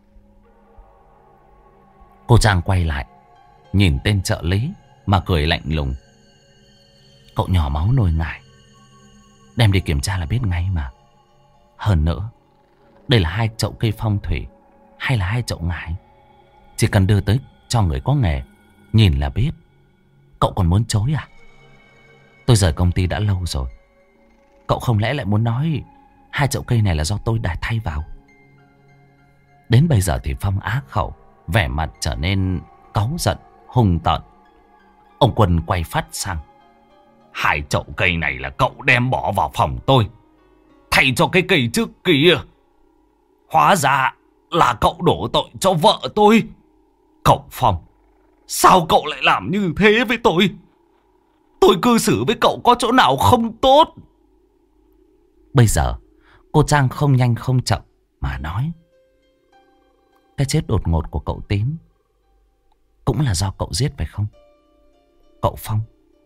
Cô Trang quay lại nhìn tên trợ lý mà cười lạnh lùng. Cậu nhỏ máu nồi ngải, đem đi kiểm tra là biết ngay mà. Hơn nữa, đây là hai chậu cây phong thủy hay là hai chậu ngải, chỉ cần đưa tới cho người có nghề nhìn là biết. Cậu còn muốn chối à? Tôi rời công ty đã lâu rồi. Cậu không lẽ lại muốn nói hai chậu cây này là do tôi đã thay vào? Đến bây giờ thì Phong á khẩu, vẻ mặt trở nên cáu giận, hung tợn. Ông Quân quay phát sang. Hai chậu cây này là cậu đem bỏ vào phòng tôi thay cho cái cây trước kia. Hóa ra là cậu đổ tội cho vợ tôi. Cậu Phong, sao cậu lại làm như thế với tôi? Tôi cư xử với cậu có chỗ nào không tốt? Bây giờ cô Trang không nhanh không chậm mà nói. Cái chết đột ngột của cậu Tín cũng là do cậu giết phải không, cậu Phong?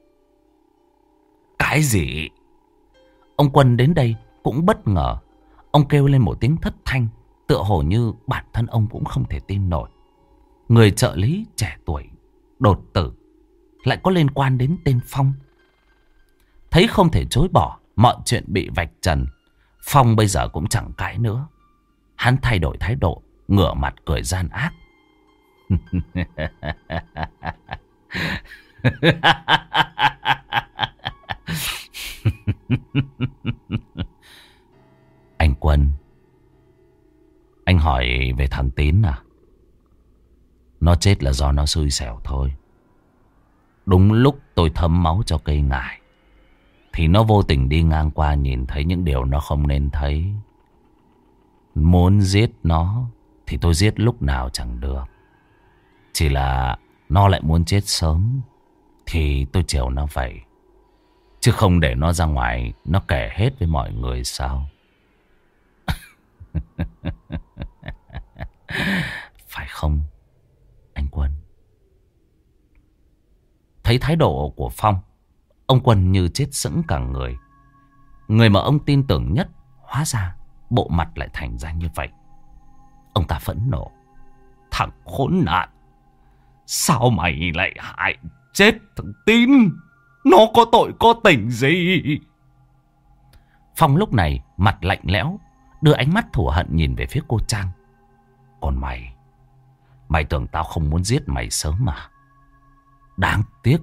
Cái gì? Ông Quân đến đây cũng bất ngờ. Ông kêu lên một tiếng thất thanh, tựa hồ như bản thân ông cũng không thể tin nổi. Người trợ lý trẻ tuổi đột tử lại có liên quan đến tên Phong. Thấy không thể chối bỏ, mọi chuyện bị vạch trần, Phong bây giờ cũng chẳng cãi nữa. Hắn thay đổi thái độ, ngửa mặt cười gian ác. Anh Quân, anh hỏi về thằng Tín à? Nó chết là do nó xui xẻo thôi. Đúng lúc tôi thấm máu cho cây ngải thì nó vô tình đi ngang qua, nhìn thấy những điều nó không nên thấy. Muốn giết nó thì tôi giết lúc nào chẳng được. Chỉ là nó lại muốn chết sớm thì tôi chiều nó vậy. Chứ không để nó ra ngoài nó kể hết với mọi người sao? Phải không anh Quân? Thấy thái độ của Phong, ông Quân như chết sững cả người. Người mà ông tin tưởng nhất hóa ra bộ mặt lại thành ra như vậy. Ông ta phẫn nộ. Thằng khốn nạn, sao mày lại hại chết thằng Tín? Nó có tội có tình gì? Phong lúc này mặt lạnh lẽo, đưa ánh mắt thù hận nhìn về phía cô Trang. Còn mày, mày tưởng tao không muốn giết mày sớm mà. Đáng tiếc.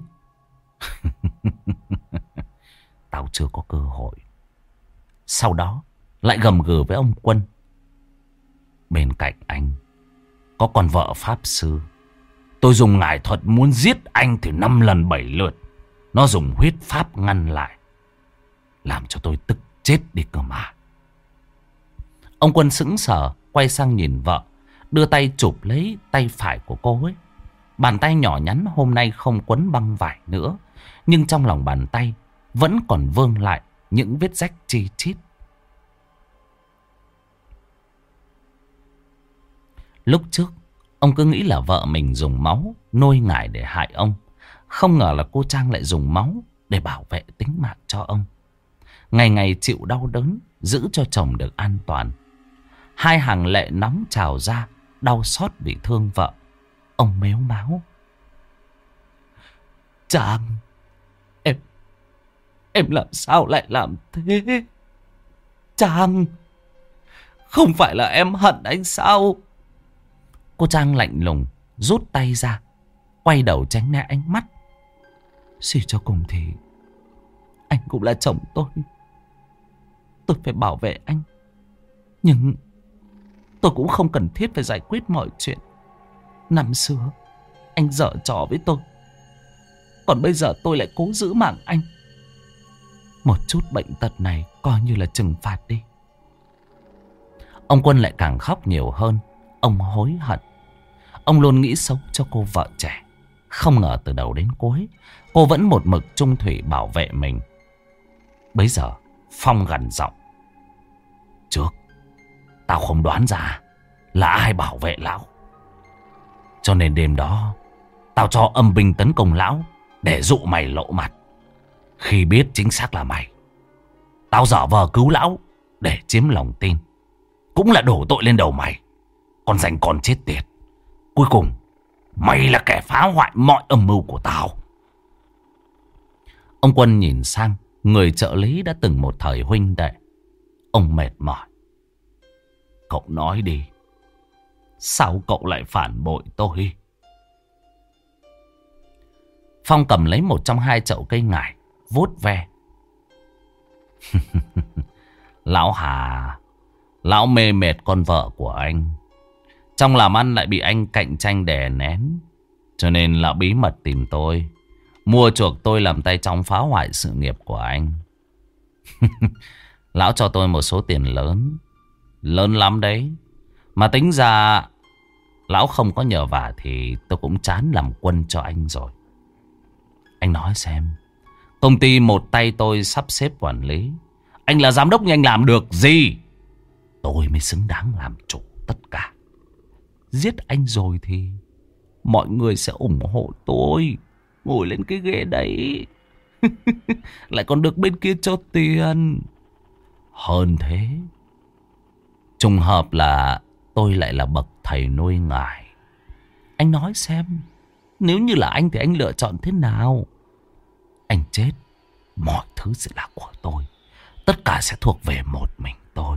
Tao chưa có cơ hội. Sau đó lại gầm gừ với ông Quân. Bên cạnh anh có con vợ pháp sư. Tôi dùng ngải thuật muốn giết anh thì năm lần bảy lượt. Nó dùng huyết pháp ngăn lại, làm cho tôi tức chết đi cơ mà. Ông Quân sững sờ, quay sang nhìn vợ, đưa tay chụp lấy tay phải của cô ấy. Bàn tay nhỏ nhắn hôm nay không quấn băng vải nữa, nhưng trong lòng bàn tay vẫn còn vương lại những vết rách chi chít. Lúc trước, ông cứ nghĩ là vợ mình dùng máu nôi ngải để hại ông. Không ngờ là cô Trang lại dùng máu để bảo vệ tính mạng cho ông. Ngày ngày chịu đau đớn, giữ cho chồng được an toàn. Hai hàng lệ nóng trào ra, đau xót vì thương vợ. Ông mếu máo. Trang, em, em làm sao lại làm thế? Trang, không phải là em hận anh sao? Cô Trang lạnh lùng, rút tay ra, quay đầu tránh né ánh mắt. Suy cho cùng thì anh cũng là chồng tôi. Tôi phải bảo vệ anh. Nhưng tôi cũng không cần thiết phải giải quyết mọi chuyện. Năm xưa anh dở trò với tôi, còn bây giờ tôi lại cố giữ mạng anh. Một chút bệnh tật này coi như là trừng phạt đi. Ông Quân lại càng khóc nhiều hơn. Ông hối hận. Ông luôn nghĩ xấu cho cô vợ trẻ. Không ngờ từ đầu đến cuối cô vẫn một mực trung thủy bảo vệ mình. Bấy giờ Phong gằn giọng. Trước tao không đoán ra là ai bảo vệ lão, cho nên đêm đó tao cho âm binh tấn công lão để dụ mày lộ mặt. Khi biết chính xác là mày, tao giả vờ cứu lão để chiếm lòng tin. Cũng là đổ tội lên đầu mày. Còn giành còn chết tiệt. Cuối cùng mày là kẻ phá hoại mọi âm mưu của tao. Ông Quân nhìn sang người trợ lý đã từng một thời huynh đệ. Ông mệt mỏi. Cậu nói đi, sao cậu lại phản bội tôi? Phong cầm lấy một trong hai chậu cây ngải, vuốt ve. Lão Hà, lão mê mệt con vợ của anh. Trong làm ăn lại bị anh cạnh tranh đè nén, cho nên lão bí mật tìm tôi, mua chuộc tôi làm tay trong phá hoại sự nghiệp của anh. Lão cho tôi một số tiền lớn, lớn lắm đấy. Mà tính ra lão không có nhờ vả thì tôi cũng chán làm quân cho anh rồi. Anh nói xem, công ty một tay tôi sắp xếp quản lý, anh là giám đốc nhưng anh làm được gì? Tôi mới xứng đáng làm chủ tất cả. Giết anh rồi thì mọi người sẽ ủng hộ tôi ngồi lên cái ghế đấy. Lại còn được bên kia cho tiền. Hơn thế, trùng hợp là tôi lại là bậc thầy nuôi ngài. Anh nói xem, nếu như là anh thì anh lựa chọn thế nào? Anh chết, mọi thứ sẽ là của tôi. Tất cả sẽ thuộc về một mình tôi.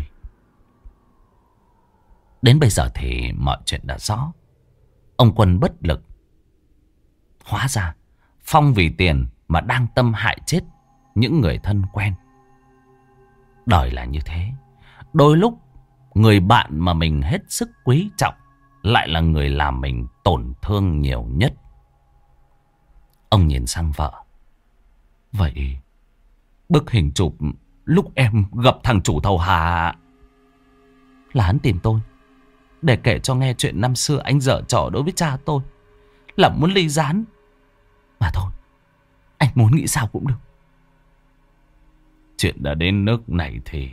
Đến bây giờ thì mọi chuyện đã rõ. Ông Quân bất lực. Hóa ra Phong vì tiền mà đang tâm hại chết những người thân quen. Đời là như thế. Đôi lúc người bạn mà mình hết sức quý trọng lại là người làm mình tổn thương nhiều nhất. Ông nhìn sang vợ. Vậy bức hình chụp lúc em gặp thằng chủ thầu Hà là hắn tìm tôi để kể cho nghe chuyện năm xưa anh dở trò đối với cha tôi, là muốn ly gián. Mà thôi, anh muốn nghĩ sao cũng được. Chuyện đã đến nước này thì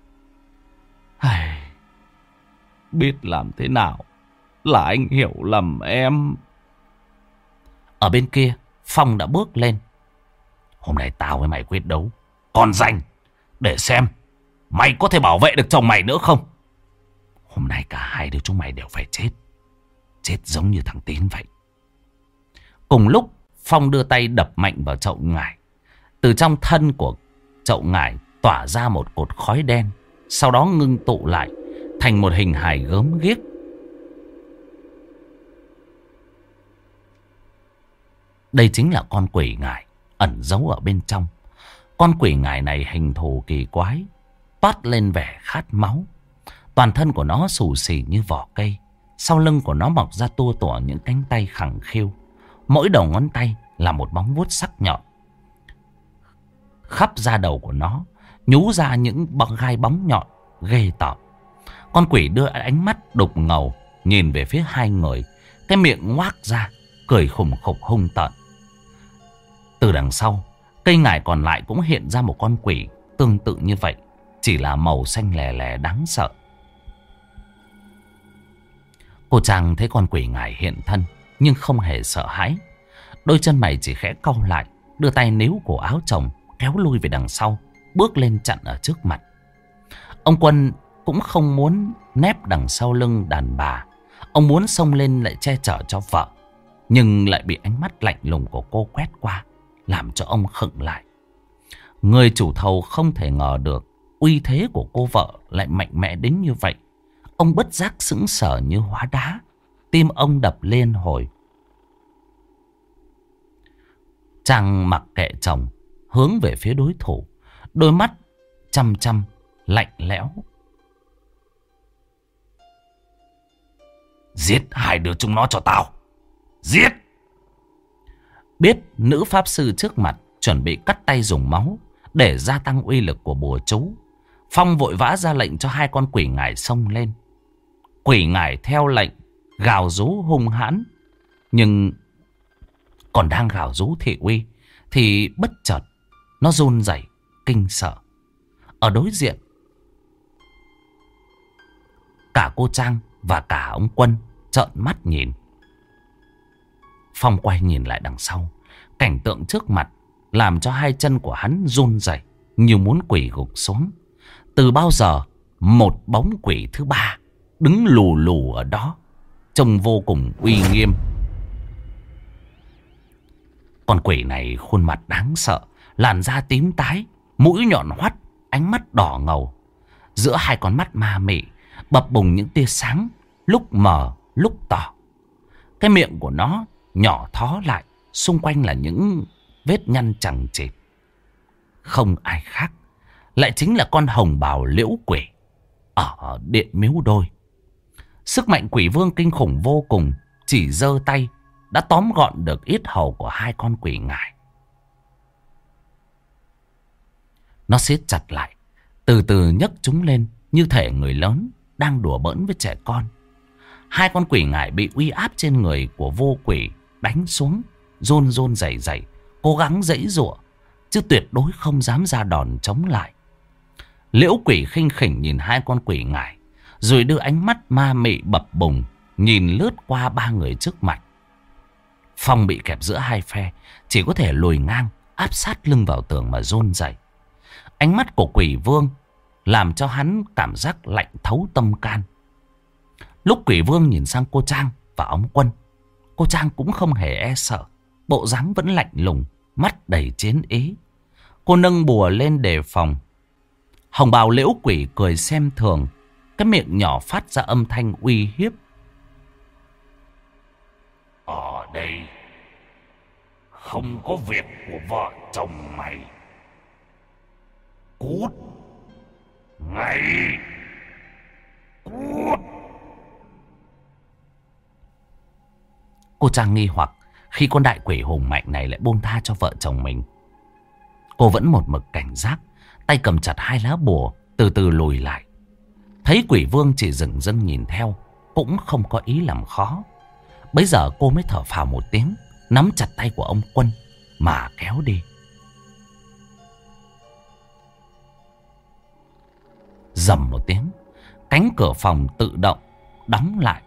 ai biết làm thế nào là anh hiểu lầm em. Ở bên kia Phong đã bước lên. Hôm nay tao với mày quyết đấu còn giành, để xem mày có thể bảo vệ được chồng mày nữa không. Hôm nay cả hai đứa chúng mày đều phải chết. Chết giống như thằng Tín vậy. Cùng lúc Phong đưa tay đập mạnh vào chậu ngải. Từ trong thân của chậu ngải tỏa ra một cột khói đen, sau đó ngưng tụ lại thành một hình hài gớm ghiếc. Đây chính là con quỷ ngải ẩn giấu ở bên trong. Con quỷ ngải này hình thù kỳ quái, toát lên vẻ khát máu. Toàn thân của nó xù xì như vỏ cây. Sau lưng của nó mọc ra tua tủa những cánh tay khẳng khiu. Mỗi đầu ngón tay là một móng vuốt sắc nhọn. Khắp da đầu của nó nhú ra những băng gai bóng nhọn ghê tởm. Con quỷ đưa ánh mắt đục ngầu nhìn về phía hai người, cái miệng ngoác ra cười khủng khục hung tợn. Từ đằng sau, cây ngải còn lại cũng hiện ra một con quỷ tương tự như vậy, chỉ là màu xanh lè lè đáng sợ. Cô Trang thấy con quỷ ngải hiện thân nhưng không hề sợ hãi. Đôi chân mày chỉ khẽ cau lại, đưa tay níu cổ áo chồng kéo lui về đằng sau, bước lên chặn ở trước mặt. Ông Quân cũng không muốn nép đằng sau lưng đàn bà. Ông muốn xông lên lại che chở cho vợ, nhưng lại bị ánh mắt lạnh lùng của cô quét qua, làm cho ông khựng lại. Người chủ thầu không thể ngờ được uy thế của cô vợ lại mạnh mẽ đến như vậy. Ông bất giác sững sờ như hóa đá, tim ông đập liên hồi. Trang mặc kệ chồng, hướng về phía đối thủ, đôi mắt chăm chăm lạnh lẽo. Giết hai đứa chúng nó cho tao. Giết! Biết nữ pháp sư trước mặt chuẩn bị cắt tay dùng máu để gia tăng uy lực của bùa chú, Phong vội vã ra lệnh cho hai con quỷ ngải xông lên. Quỷ ngải theo lệnh gào rú hung hãn, nhưng còn đang gào rú thị uy thì bất chợt nó run rẩy kinh sợ. Ở đối diện, cả cô Trang và cả ông Quân trợn mắt nhìn. Phong quay nhìn lại đằng sau, cảnh tượng trước mặt làm cho hai chân của hắn run rẩy như muốn quỳ gục xuống. Từ bao giờ một bóng quỷ thứ ba đứng lù lù ở đó, trông vô cùng uy nghiêm. Con quỷ này khuôn mặt đáng sợ, làn da tím tái, mũi nhọn hoắt, ánh mắt đỏ ngầu. Giữa hai con mắt ma mị bập bùng những tia sáng, lúc mờ lúc tỏ. Cái miệng của nó nhỏ thó lại, xung quanh là những vết nhăn chằng chịt. Không ai khác, lại chính là con hồng bào liễu quỷ ở Điện Miếu Đôi. Sức mạnh quỷ vương kinh khủng vô cùng, chỉ giơ tay đã tóm gọn được yết hầu của hai con quỷ ngải. Nó siết chặt lại, từ từ nhấc chúng lên như thể người lớn đang đùa bỡn với trẻ con. Hai con quỷ ngải bị uy áp trên người của vô quỷ đánh xuống, run run rẩy rẩy, cố gắng giãy giụa, chứ tuyệt đối không dám ra đòn chống lại. Liễu quỷ khinh khỉnh nhìn hai con quỷ ngải, rồi đưa ánh mắt ma mị bập bùng nhìn lướt qua ba người trước mặt. Phong bị kẹp giữa hai phe, chỉ có thể lùi ngang, áp sát lưng vào tường mà run rẩy. Ánh mắt của quỷ vương làm cho hắn cảm giác lạnh thấu tâm can. Lúc quỷ vương nhìn sang cô Trang và ông Quân, cô Trang cũng không hề e sợ, bộ dáng vẫn lạnh lùng, mắt đầy chiến ý. Cô nâng bùa lên đề phòng. Hồng bào liễu quỷ cười xem thường, cái miệng nhỏ phát ra âm thanh uy hiếp. Ở đây không có việc của vợ chồng mày. Cút! Ngay! Cút! Cô Trang nghi hoặc khi con đại quỷ hùng mạnh này lại buông tha cho vợ chồng mình. Cô vẫn một mực cảnh giác, tay cầm chặt hai lá bùa, từ từ lùi lại. Thấy quỷ vương chỉ dừng dưng nhìn theo, cũng không có ý làm khó. Bấy giờ cô mới thở phào một tiếng, nắm chặt tay của ông Quân mà kéo đi. Rầm một tiếng, cánh cửa phòng tự động đóng lại,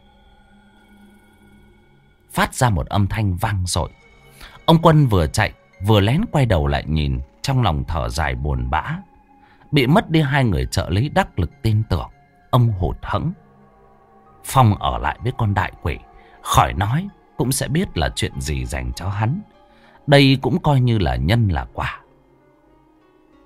phát ra một âm thanh vang dội. Ông Quân vừa chạy vừa lén quay đầu lại nhìn, trong lòng thở dài buồn bã. Bị mất đi hai người trợ lý đắc lực tin tưởng, ông hụt hẫng. Phong ở lại với con đại quỷ, khỏi nói cũng sẽ biết là chuyện gì dành cho hắn. Đây cũng coi như là nhân là quả,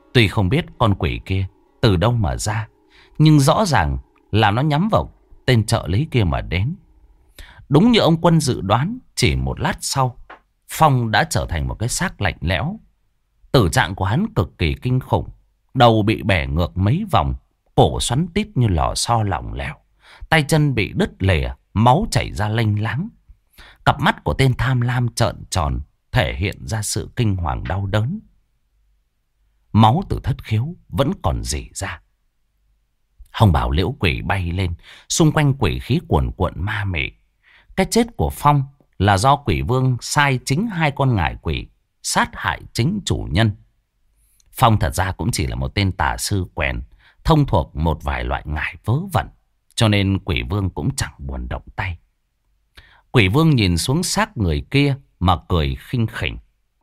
Tuy không biết con quỷ kia từ đâu mà ra, nhưng rõ ràng là nó nhắm vào tên trợ lý kia mà đến. Đúng như ông Quân dự đoán, chỉ một lát sau, Phong đã trở thành một cái xác lạnh lẽo. Tử trạng của hắn cực kỳ kinh khủng. Đầu bị bẻ ngược mấy vòng, cổ xoắn tít như lò xo lỏng lẻo, tay chân bị đứt lìa, máu chảy ra lênh láng. Cặp mắt của tên tham lam trợn tròn, thể hiện ra sự kinh hoàng đau đớn. Máu từ thất khiếu vẫn còn rỉ ra. Hồng bào liễu quỷ bay lên, xung quanh quỷ khí cuồn cuộn ma mị. Cái chết của Phong là do quỷ vương sai chính hai con ngải quỷ sát hại chính chủ nhân. Phong thật ra cũng chỉ là một tên tà sư quèn, thông thuộc một vài loại ngải vớ vẩn, cho nên quỷ vương cũng chẳng buồn động tay. Quỷ vương nhìn xuống xác người kia mà cười khinh khỉnh.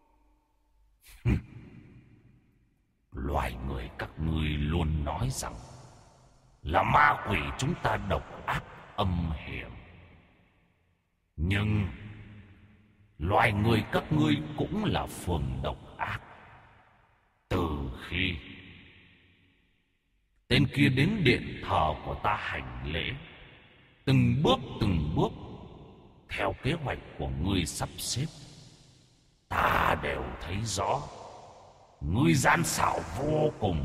Loài người các ngươi luôn nói rằng là ma quỷ chúng ta độc ác âm hiểm. Nhưng loài người các ngươi cũng là phường độc ác. Từ khi tên kia đến điện thờ của ta hành lễ, từng bước từng bước theo kế hoạch của ngươi sắp xếp, ta đều thấy rõ ngươi gian xảo vô cùng.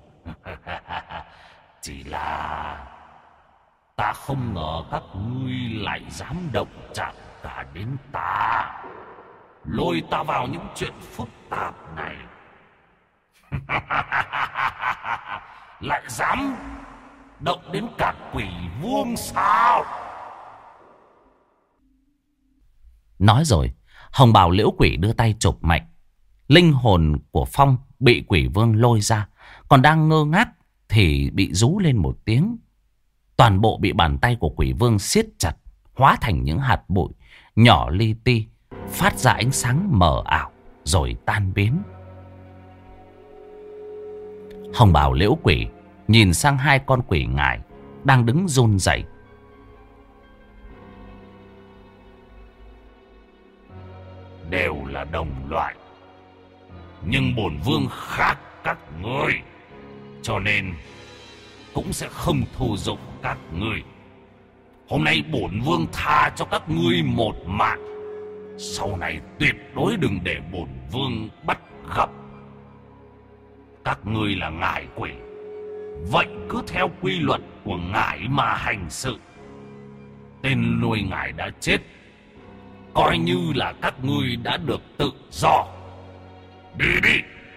Chỉ là ta không ngờ các ngươi lại dám động chạm cả đến ta, lôi ta vào những chuyện phức tạp này. Lại dám động đến cả quỷ vương sao? Nói rồi, hồng bào liễu quỷ đưa tay chụp mạnh. Linh hồn của Phong bị quỷ vương lôi ra, còn đang ngơ ngác thì bị rú lên một tiếng. Toàn bộ bị bàn tay của quỷ vương siết chặt, hóa thành những hạt bụi nhỏ li ti, phát ra ánh sáng mờ ảo rồi tan biến. Hồng bào liễu quỷ nhìn sang hai con quỷ ngải đang đứng run rẩy. Đều là đồng loại, nhưng bổn vương khác các ngươi, cho nên cũng sẽ không thù dụng các ngươi. Hôm nay bổn vương tha cho các ngươi một mạng, sau này tuyệt đối đừng để bổn vương bắt gặp. Các ngươi là ngải quỷ, vậy cứ theo quy luật của ngải mà hành sự. Tên nuôi ngải đã chết, coi như là các ngươi đã được tự do. Đi đi.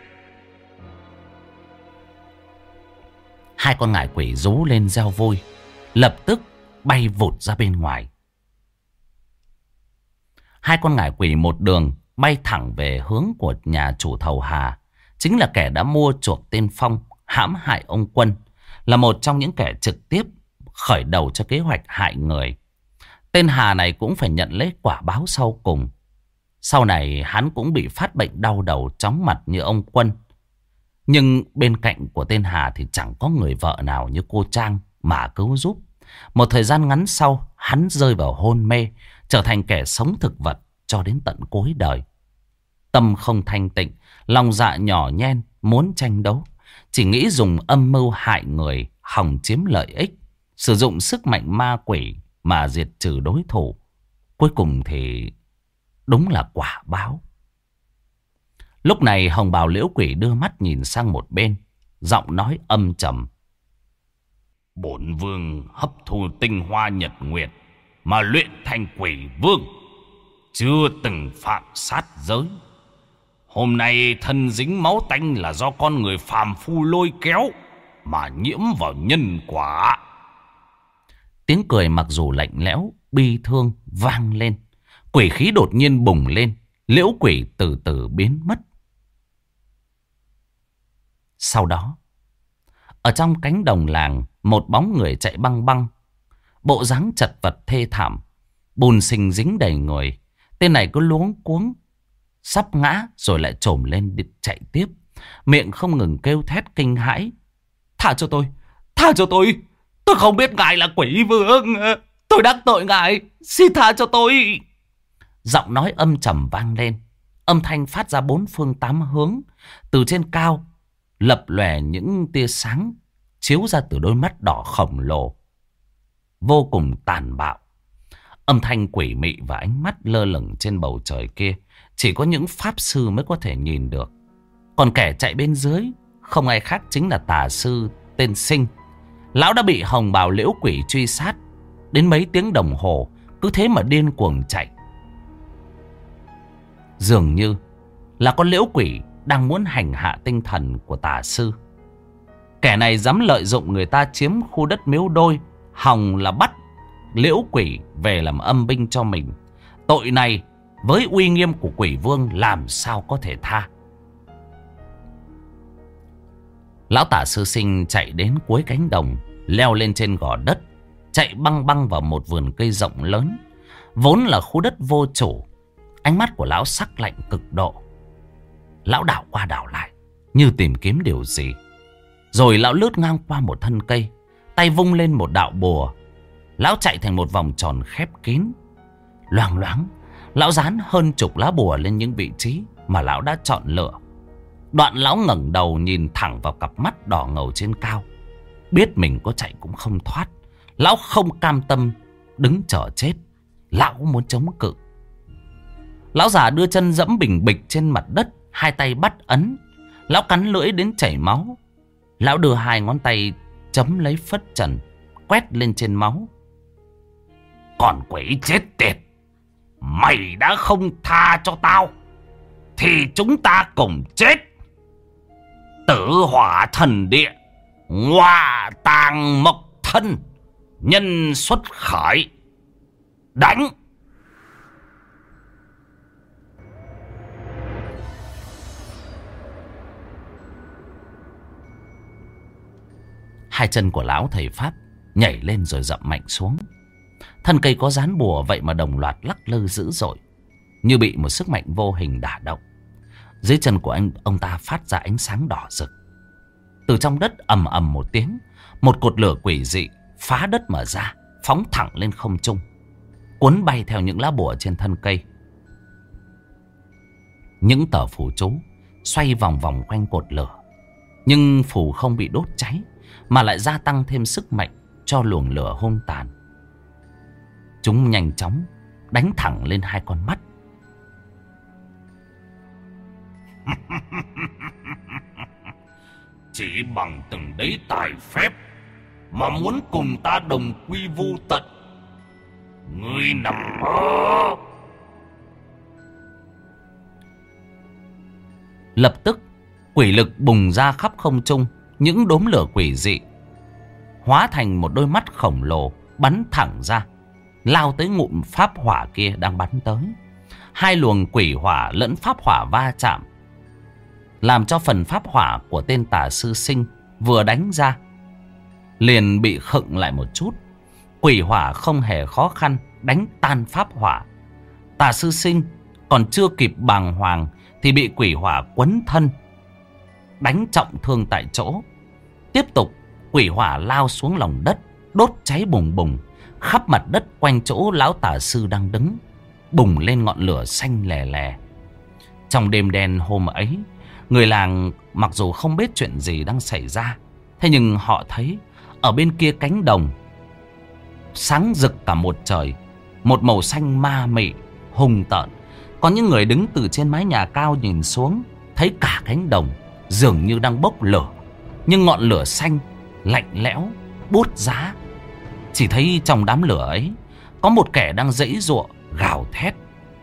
Hai con ngải quỷ rú lên reo vui, lập tức bay vụt ra bên ngoài. Hai con ngải quỷ một đường bay thẳng về hướng của nhà chủ thầu Hà, chính là kẻ đã mua chuộc tên Phong hãm hại ông Quân, là một trong những kẻ trực tiếp khởi đầu cho kế hoạch hại người. Tên Hà này cũng phải nhận lấy quả báo sau cùng. Sau này hắn cũng bị phát bệnh đau đầu chóng mặt như ông Quân. Nhưng bên cạnh của tên Hà thì chẳng có người vợ nào như cô Trang mà cứu giúp. Một thời gian ngắn sau, hắn rơi vào hôn mê, trở thành kẻ sống thực vật cho đến tận cuối đời. Tâm không thanh tịnh, lòng dạ nhỏ nhen, muốn tranh đấu, chỉ nghĩ dùng âm mưu hại người, hòng chiếm lợi ích, sử dụng sức mạnh ma quỷ mà diệt trừ đối thủ. Cuối cùng thì đúng là quả báo. Lúc này hồng bào liễu quỷ đưa mắt nhìn sang một bên, giọng nói âm trầm. Bổn vương hấp thu tinh hoa nhật nguyệt mà luyện thành quỷ vương, chưa từng phạm sát giới. Hôm nay thân dính máu tanh là do con người phàm phu lôi kéo mà nhiễm vào nhân quả. Tiếng cười mặc dù lạnh lẽo, bi thương vang lên. Quỷ khí đột nhiên bùng lên, liễu quỷ từ từ biến mất. Sau đó, ở trong cánh đồng làng, một bóng người chạy băng băng, bộ dáng chật vật thê thảm, bùn sình dính đầy người. Tên này cứ luống cuống, sắp ngã rồi lại trồm lên chạy tiếp, miệng không ngừng kêu thét kinh hãi. Tha cho tôi, tha cho tôi, tôi không biết ngài là quỷ vương, tôi đắc tội ngài, xin tha cho tôi. Giọng nói âm trầm vang lên, âm thanh phát ra bốn phương tám hướng. Từ trên cao lập lòe những tia sáng chiếu ra từ đôi mắt đỏ khổng lồ, vô cùng tàn bạo. Âm thanh quỷ mị và ánh mắt lơ lửng trên bầu trời kia chỉ có những pháp sư mới có thể nhìn được. Còn kẻ chạy bên dưới không ai khác chính là tà sư tên Sinh. Lão đã bị hồng bào liễu quỷ truy sát đến mấy tiếng đồng hồ, cứ thế mà điên cuồng chạy. Dường như là con liễu quỷ đang muốn hành hạ tinh thần của tà sư. Kẻ này dám lợi dụng người ta chiếm khu đất miếu đôi, hòng là bắt liễu quỷ về làm âm binh cho mình. Tội này với uy nghiêm của quỷ vương làm sao có thể tha. Lão tả sư Sinh chạy đến cuối cánh đồng, leo lên trên gò đất, chạy băng băng vào một vườn cây rộng lớn, vốn là khu đất vô chủ. Ánh mắt của lão sắc lạnh cực độ. Lão đảo qua đảo lại như tìm kiếm điều gì. Rồi lão lướt ngang qua một thân cây, tay vung lên một đạo bùa. Lão chạy thành một vòng tròn khép kín. Loang loáng, lão dán hơn chục lá bùa lên những vị trí mà lão đã chọn lựa. Đoạn lão ngẩng đầu nhìn thẳng vào cặp mắt đỏ ngầu trên cao. Biết mình có chạy cũng không thoát, lão không cam tâm đứng chờ chết. Lão muốn chống cự. Lão già đưa chân dẫm bình bịch trên mặt đất, hai tay bắt ấn. Lão cắn lưỡi đến chảy máu. Lão đưa hai ngón tay chấm lấy phất trần, quét lên trên máu. Còn quỷ chết tiệt, mày đã không tha cho tao thì chúng ta cùng chết. Tử hỏa thần địa, ngọa tàng mộc thân, nhân xuất khởi. Đánh! Hai chân của lão thầy Pháp nhảy lên rồi dậm mạnh xuống. Thân cây có dán bùa vậy mà đồng loạt lắc lư dữ dội, như bị một sức mạnh vô hình đả động. Dưới chân của anh ông ta phát ra ánh sáng đỏ rực. Từ trong đất ầm ầm một tiếng, một cột lửa quỷ dị phá đất mở ra, phóng thẳng lên không trung, cuốn bay theo những lá bùa trên thân cây. Những tờ phù chú xoay vòng vòng quanh cột lửa, nhưng phù không bị đốt cháy, mà lại gia tăng thêm sức mạnh cho luồng lửa hung tàn. Chúng nhanh chóng đánh thẳng lên hai con mắt. Chỉ bằng từng đấy tài phép mà muốn cùng ta đồng quy vô tận, ngươi nằm mơ. Lập tức quỷ lực bùng ra khắp không trung. Những đốm lửa quỷ dị hóa thành một đôi mắt khổng lồ bắn thẳng ra, lao tới ngụm pháp hỏa kia đang bắn tới. Hai luồng quỷ hỏa lẫn pháp hỏa va chạm, làm cho phần pháp hỏa của tên tà sư Sinh vừa đánh ra liền bị khựng lại một chút. Quỷ hỏa không hề khó khăn đánh tan pháp hỏa. Tà sư Sinh còn chưa kịp bàng hoàng thì bị quỷ hỏa quấn thân, đánh trọng thương tại chỗ. Tiếp tục quỷ hỏa lao xuống lòng đất, đốt cháy bùng bùng khắp mặt đất quanh chỗ lão tà sư đang đứng, bùng lên ngọn lửa xanh lè lè. Trong đêm đen hôm ấy, người làng mặc dù không biết chuyện gì đang xảy ra, thế nhưng họ thấy ở bên kia cánh đồng sáng rực cả một trời, một màu xanh ma mị hung tợn. Có những người đứng từ trên mái nhà cao nhìn xuống, thấy cả cánh đồng dường như đang bốc lửa, nhưng ngọn lửa xanh lạnh lẽo buốt giá. Chỉ thấy trong đám lửa ấy có một kẻ đang giãy giụa gào thét.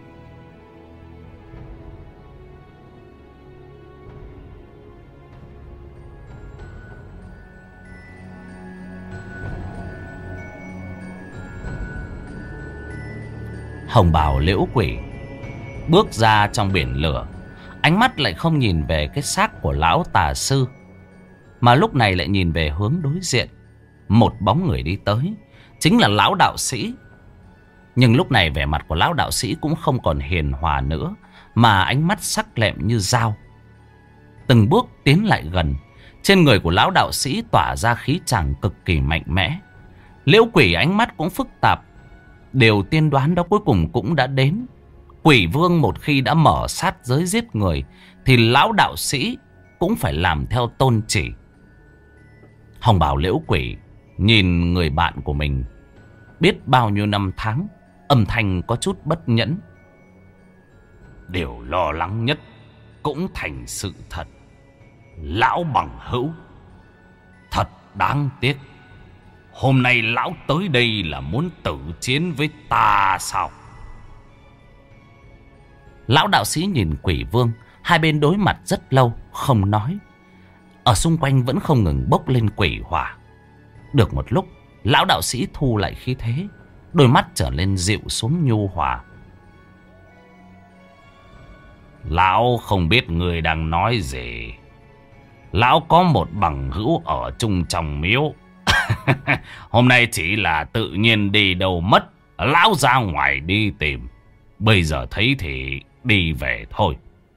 Hồng bào liễu quỷ bước ra trong biển lửa, ánh mắt lại không nhìn về cái xác của lão tà sư, mà lúc này lại nhìn về hướng đối diện. Một bóng người đi tới, chính là lão đạo sĩ. Nhưng lúc này vẻ mặt của lão đạo sĩ cũng không còn hiền hòa nữa, mà ánh mắt sắc lẹm như dao. Từng bước tiến lại gần. Trên người của lão đạo sĩ tỏa ra khí tràng cực kỳ mạnh mẽ. Liễu quỷ ánh mắt cũng phức tạp. Điều tiên đoán đó cuối cùng cũng đã đến. Quỷ vương một khi đã mở sát giới giết người thì lão đạo sĩ cũng phải làm theo tôn chỉ. Hồng Bảo Liễu Quỷ nhìn người bạn của mình biết bao nhiêu năm tháng, âm thanh có chút bất nhẫn. Điều lo lắng nhất cũng thành sự thật. Lão bằng hữu, thật đáng tiếc. Hôm nay lão tới đây là muốn tử chiến với ta sao? Lão đạo sĩ nhìn Quỷ Vương, hai bên đối mặt rất lâu không nói. Ở xung quanh vẫn không ngừng bốc lên quỷ hỏa. Được một lúc, lão đạo sĩ thu lại khí thế, đôi mắt trở lên dịu xuống nhu hòa. Lão không biết người đang nói gì. Lão có một bằng hữu ở chung trong miếu. Hôm nay chỉ là tự nhiên đi đâu mất, lão ra ngoài đi tìm. Bây giờ thấy thì đi về thôi.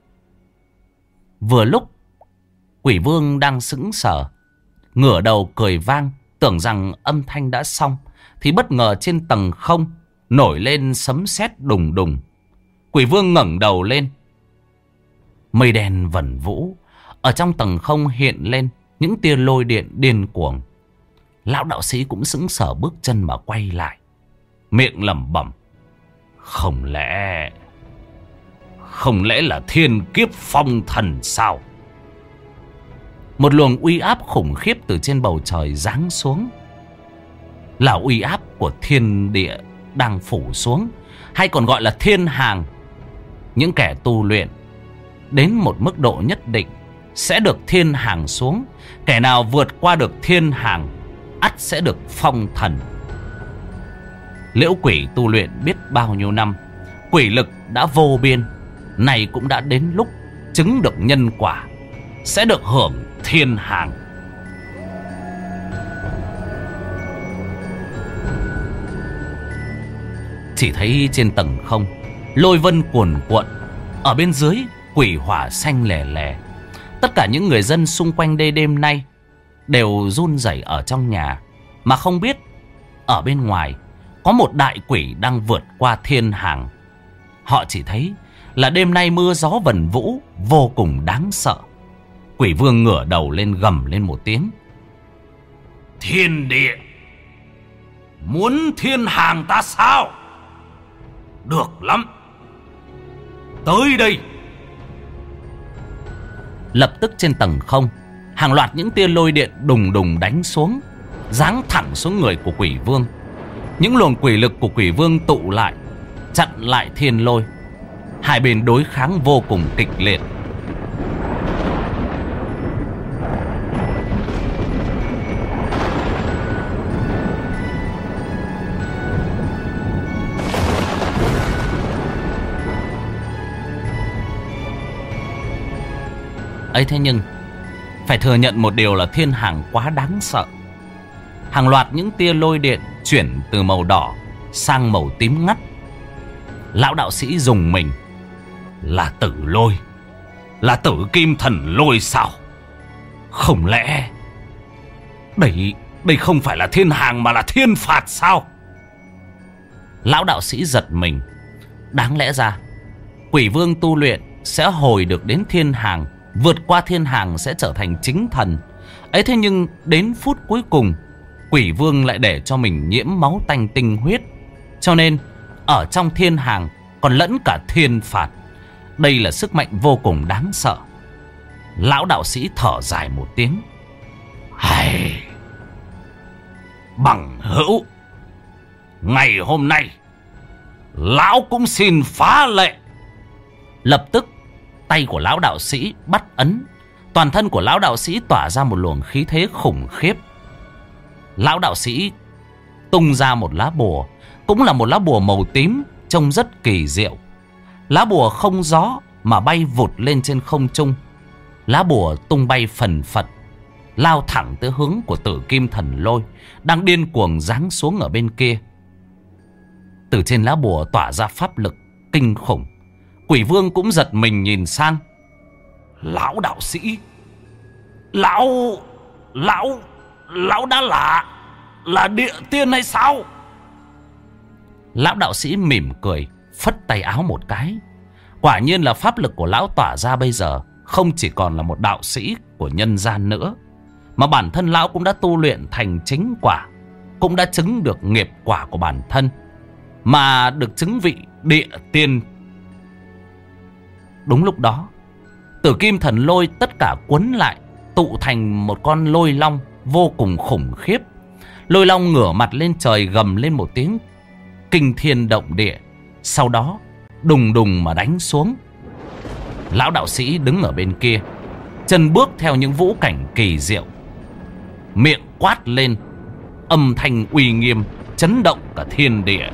Vừa lúc Quỷ Vương đang sững sờ, ngửa đầu cười vang, tưởng rằng âm thanh đã xong, thì bất ngờ trên tầng không nổi lên sấm sét đùng đùng. Quỷ Vương ngẩng đầu lên, mây đen vẩn vũ, ở trong tầng không hiện lên những tia lôi điện điên cuồng. Lão đạo sĩ cũng sững sờ bước chân mà quay lại, miệng lẩm bẩm: Không lẽ... Không lẽ là thiên kiếp phong thần sao? Một luồng uy áp khủng khiếp từ trên bầu trời giáng xuống. Là uy áp của thiên địa đang phủ xuống, hay còn gọi là thiên hàng. Những kẻ tu luyện đến một mức độ nhất định sẽ được thiên hàng xuống. Kẻ nào vượt qua được thiên hàng ắt sẽ được phong thần. Liễu Quỷ tu luyện biết bao nhiêu năm, quỷ lực đã vô biên. Này cũng đã đến lúc chứng được nhân quả, sẽ được hưởng thiên hàng. Chỉ thấy trên tầng không lôi vân cuồn cuộn, ở bên dưới quỷ hỏa xanh lè lè. Tất cả những người dân xung quanh đây đêm nay đều run rẩy ở trong nhà, mà không biết ở bên ngoài có một đại quỷ đang vượt qua thiên hàng. Họ chỉ thấy là đêm nay mưa gió vần vũ vô cùng đáng sợ. Quỷ Vương ngửa đầu lên gầm lên một tiếng: Thiên địa muốn thiên hàng ta sao? Được lắm, tới đây. Lập tức trên tầng không, hàng loạt những tia lôi điện đùng đùng đánh xuống, giáng thẳng xuống người của Quỷ Vương. Những luồng quỷ lực của Quỷ Vương tụ lại, chặn lại thiên lôi. Hai bên đối kháng vô cùng kịch liệt. Ấy thế nhưng phải thừa nhận một điều là thiên hàng quá đáng sợ. Hàng loạt những tia lôi điện chuyển từ màu đỏ sang màu tím ngắt. Lão đạo sĩ dùng mình: Là tử lôi, là tử kim thần lôi sao? Không lẽ đây, đây không phải là thiên hàng mà là thiên phạt sao? Lão đạo sĩ giật mình. Đáng lẽ ra Quỷ Vương tu luyện sẽ hồi được đến thiên hàng, vượt qua thiên hàng sẽ trở thành chính thần. Ấy thế nhưng đến phút cuối cùng, Quỷ Vương lại để cho mình nhiễm máu tanh tinh huyết, cho nên ở trong thiên hàng còn lẫn cả thiên phạt. Đây là sức mạnh vô cùng đáng sợ. Lão đạo sĩ thở dài một tiếng: Hay, bằng hữu, ngày hôm nay lão cũng xin phá lệ. Lập tức tay của lão đạo sĩ bắt ấn. Toàn thân của lão đạo sĩ tỏa ra một luồng khí thế khủng khiếp. Lão đạo sĩ tung ra một lá bùa, cũng là một lá bùa màu tím, trông rất kỳ diệu. Lá bùa không gió mà bay vụt lên trên không trung. Lá bùa tung bay phần phật, lao thẳng tới hướng của tử kim thần lôi đang điên cuồng giáng xuống ở bên kia. Từ trên lá bùa tỏa ra pháp lực kinh khủng. Quỷ Vương cũng giật mình nhìn sang: Lão đạo sĩ, Lão Lão Lão đã là Là địa tiên hay sao? Lão đạo sĩ mỉm cười, phất tay áo một cái. Quả nhiên là pháp lực của lão tỏa ra bây giờ không chỉ còn là một đạo sĩ của nhân gian nữa, mà bản thân lão cũng đã tu luyện thành chính quả, cũng đã chứng được nghiệp quả của bản thân, mà được chứng vị địa tiên. Đúng lúc đó, Tử Kim Thần Lôi tất cả quấn lại, tụ thành một con lôi long vô cùng khủng khiếp. Lôi long ngửa mặt lên trời gầm lên một tiếng kinh thiên động địa, sau đó đùng đùng mà đánh xuống. Lão đạo sĩ đứng ở bên kia, chân bước theo những vũ cảnh kỳ diệu, miệng quát lên, âm thanh uy nghiêm chấn động cả thiên địa.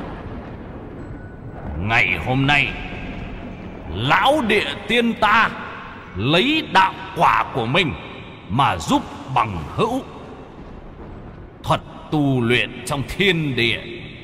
Ngày hôm nay, lão địa tiên ta lấy đạo quả của mình mà giúp bằng hữu. Thuật tu luyện trong thiên địa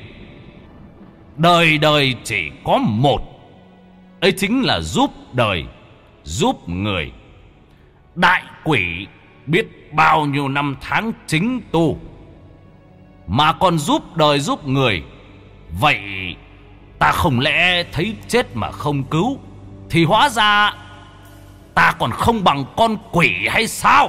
đời đời chỉ có một, ấy chính là giúp đời, giúp người. Đại quỷ biết bao nhiêu năm tháng chính tu mà còn giúp đời giúp người, vậy ta không lẽ thấy chết mà không cứu, thì hóa ra ta còn không bằng con quỷ hay sao?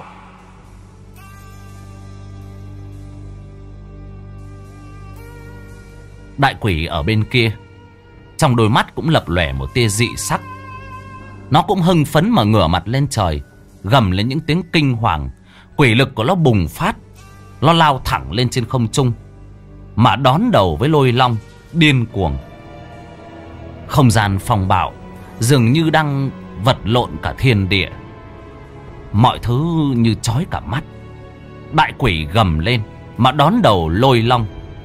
Đại quỷ ở bên kia, trong đôi mắt cũng lập lòe một tia dị sắc. Nó cũng hưng phấn mà ngửa mặt lên trời, gầm lên những tiếng kinh hoàng. Quỷ lực của nó bùng phát, nó lao thẳng lên trên không trung, mà đón đầu với lôi long điên cuồng. Không gian phong bạo dường như đang vật lộn cả thiên địa, mọi thứ như chói cả mắt. Đại quỷ gầm lên mà đón đầu lôi long.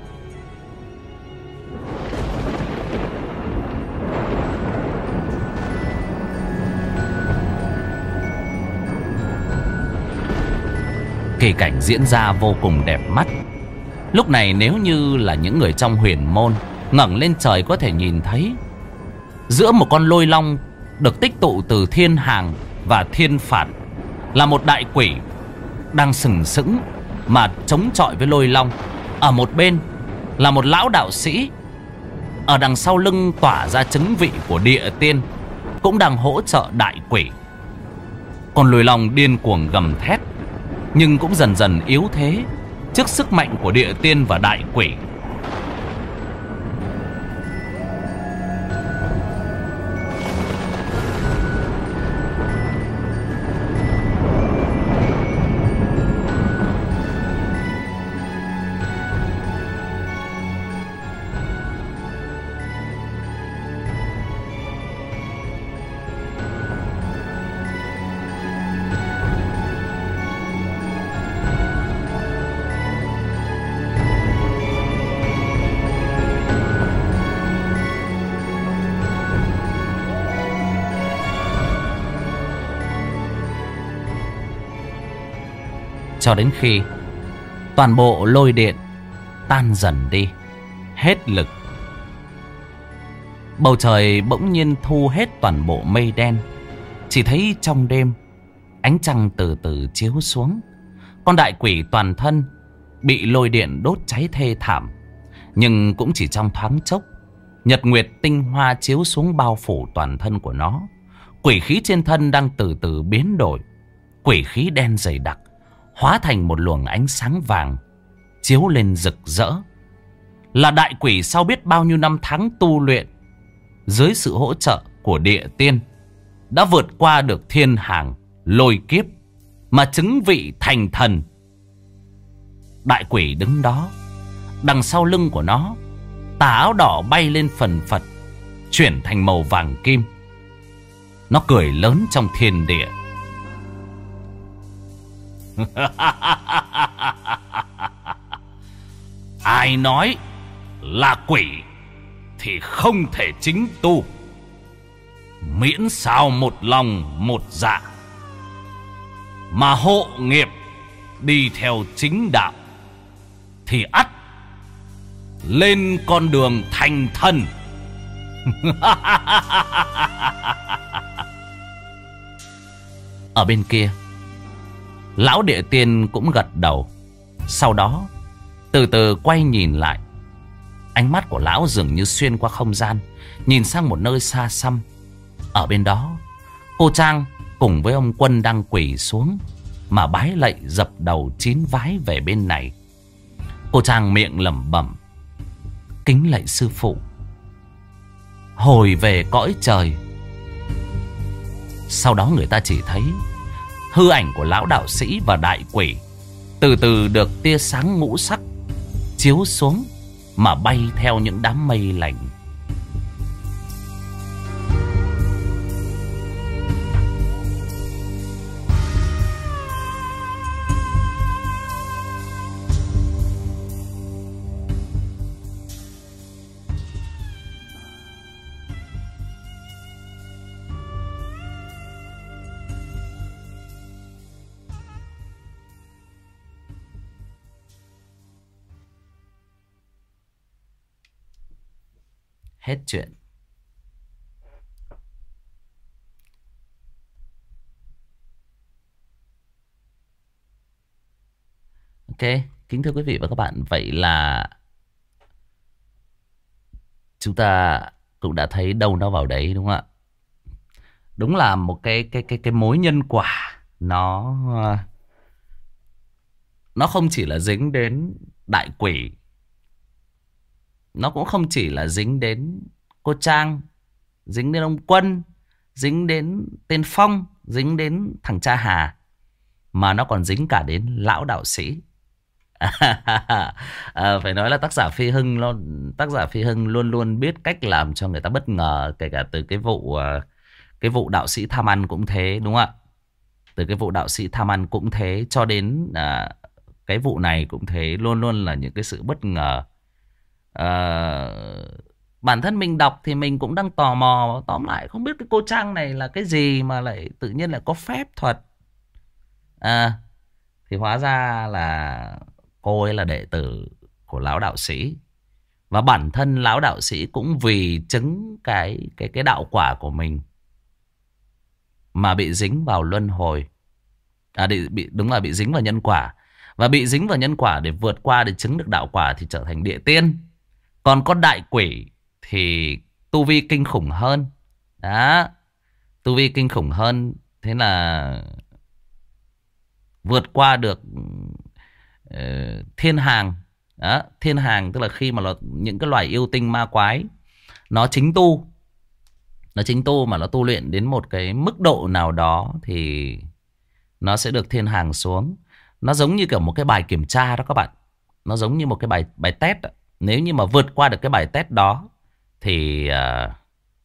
Kỳ cảnh diễn ra vô cùng đẹp mắt. Lúc này nếu như là những người trong huyền môn ngẩng lên trời có thể nhìn thấy, giữa một con lôi long được tích tụ từ thiên hàng và thiên phạt, là một đại quỷ đang sừng sững mà chống chọi với lôi long. Ở một bên là một lão đạo sĩ, ở đằng sau lưng tỏa ra chứng vị của địa tiên, cũng đang hỗ trợ đại quỷ. Con lôi long điên cuồng gầm thét, nhưng cũng dần dần yếu thế trước sức mạnh của địa tiên và đại quỷ. Cho đến khi toàn bộ lôi điện tan dần đi, hết lực, bầu trời bỗng nhiên thu hết toàn bộ mây đen. Chỉ thấy trong đêm, ánh trăng từ từ chiếu xuống. Con đại quỷ toàn thân bị lôi điện đốt cháy thê thảm, nhưng cũng chỉ trong thoáng chốc, nhật nguyệt tinh hoa chiếu xuống bao phủ toàn thân của nó. Quỷ khí trên thân đang từ từ biến đổi. Quỷ khí đen dày đặc hóa thành một luồng ánh sáng vàng chiếu lên rực rỡ. Là đại quỷ sau biết bao nhiêu năm tháng tu luyện, dưới sự hỗ trợ của địa tiên, đã vượt qua được thiên hàng lôi kiếp mà chứng vị thành thần. Đại quỷ đứng đó, đằng sau lưng của nó, tà áo đỏ bay lên phần phật, chuyển thành màu vàng kim. Nó cười lớn trong thiên địa. Ai nói là quỷ thì không thể chính tu, miễn sao một lòng một dạ mà hộ nghiệp đi theo chính đạo, thì ắt lên con đường thành thần. Ở bên kia, lão địa tiên cũng gật đầu. Sau đó từ từ quay nhìn lại. Ánh mắt của lão dường như xuyên qua không gian, nhìn sang một nơi xa xăm. Ở bên đó, cô Trang cùng với ông Quân đang quỳ xuống mà bái lạy dập đầu chín vái về bên này. Cô Trang miệng lẩm bẩm kính lạy sư phụ, hồi về cõi trời. Sau đó người ta chỉ thấy hư ảnh của lão đạo sĩ và đại quỷ từ từ được tia sáng ngũ sắc chiếu xuống mà bay theo những đám mây lạnh. Hết chuyện. Ok, kính thưa quý vị và các bạn, vậy là chúng ta cũng đã thấy đâu nó vào đấy, đúng không ạ? Đúng là một cái cái cái cái mối nhân quả nó nó không chỉ là dính đến đại quỷ, nó cũng không chỉ là dính đến cô Trang, dính đến ông Quân, dính đến tên Phong, dính đến thằng cha Hà, mà nó còn dính cả đến lão đạo sĩ. À, phải nói là tác giả Phi Hưng luôn, tác giả Phi Hưng luôn luôn biết cách làm cho người ta bất ngờ, kể cả từ cái vụ cái vụ đạo sĩ tham ăn cũng thế, đúng không ạ? Từ cái vụ đạo sĩ tham ăn cũng thế cho đến à, cái vụ này cũng thế, luôn luôn là những cái sự bất ngờ. À, bản thân mình đọc thì mình cũng đang tò mò, tóm lại không biết cái cô Trang này là cái gì mà lại tự nhiên lại có phép thuật. À, thì hóa ra là cô ấy là đệ tử của lão đạo sĩ, và bản thân lão đạo sĩ cũng vì chứng cái cái cái đạo quả của mình mà bị dính vào luân hồi. À, bị, bị đúng là bị dính vào nhân quả, và bị dính vào nhân quả để vượt qua, để chứng được đạo quả thì trở thành địa tiên. Còn con đại quỷ thì tu vi kinh khủng hơn. Đó, tu vi kinh khủng hơn, thế là vượt qua được uh, thiên hàng. Đó, thiên hàng tức là khi mà nó, những cái loài yêu tinh ma quái nó chính tu, nó chính tu mà nó tu luyện đến một cái mức độ nào đó thì nó sẽ được thiên hàng xuống. Nó giống như kiểu một cái bài kiểm tra đó các bạn. Nó giống như một cái bài bài test đó. Nếu như mà vượt qua được cái bài test đó thì uh,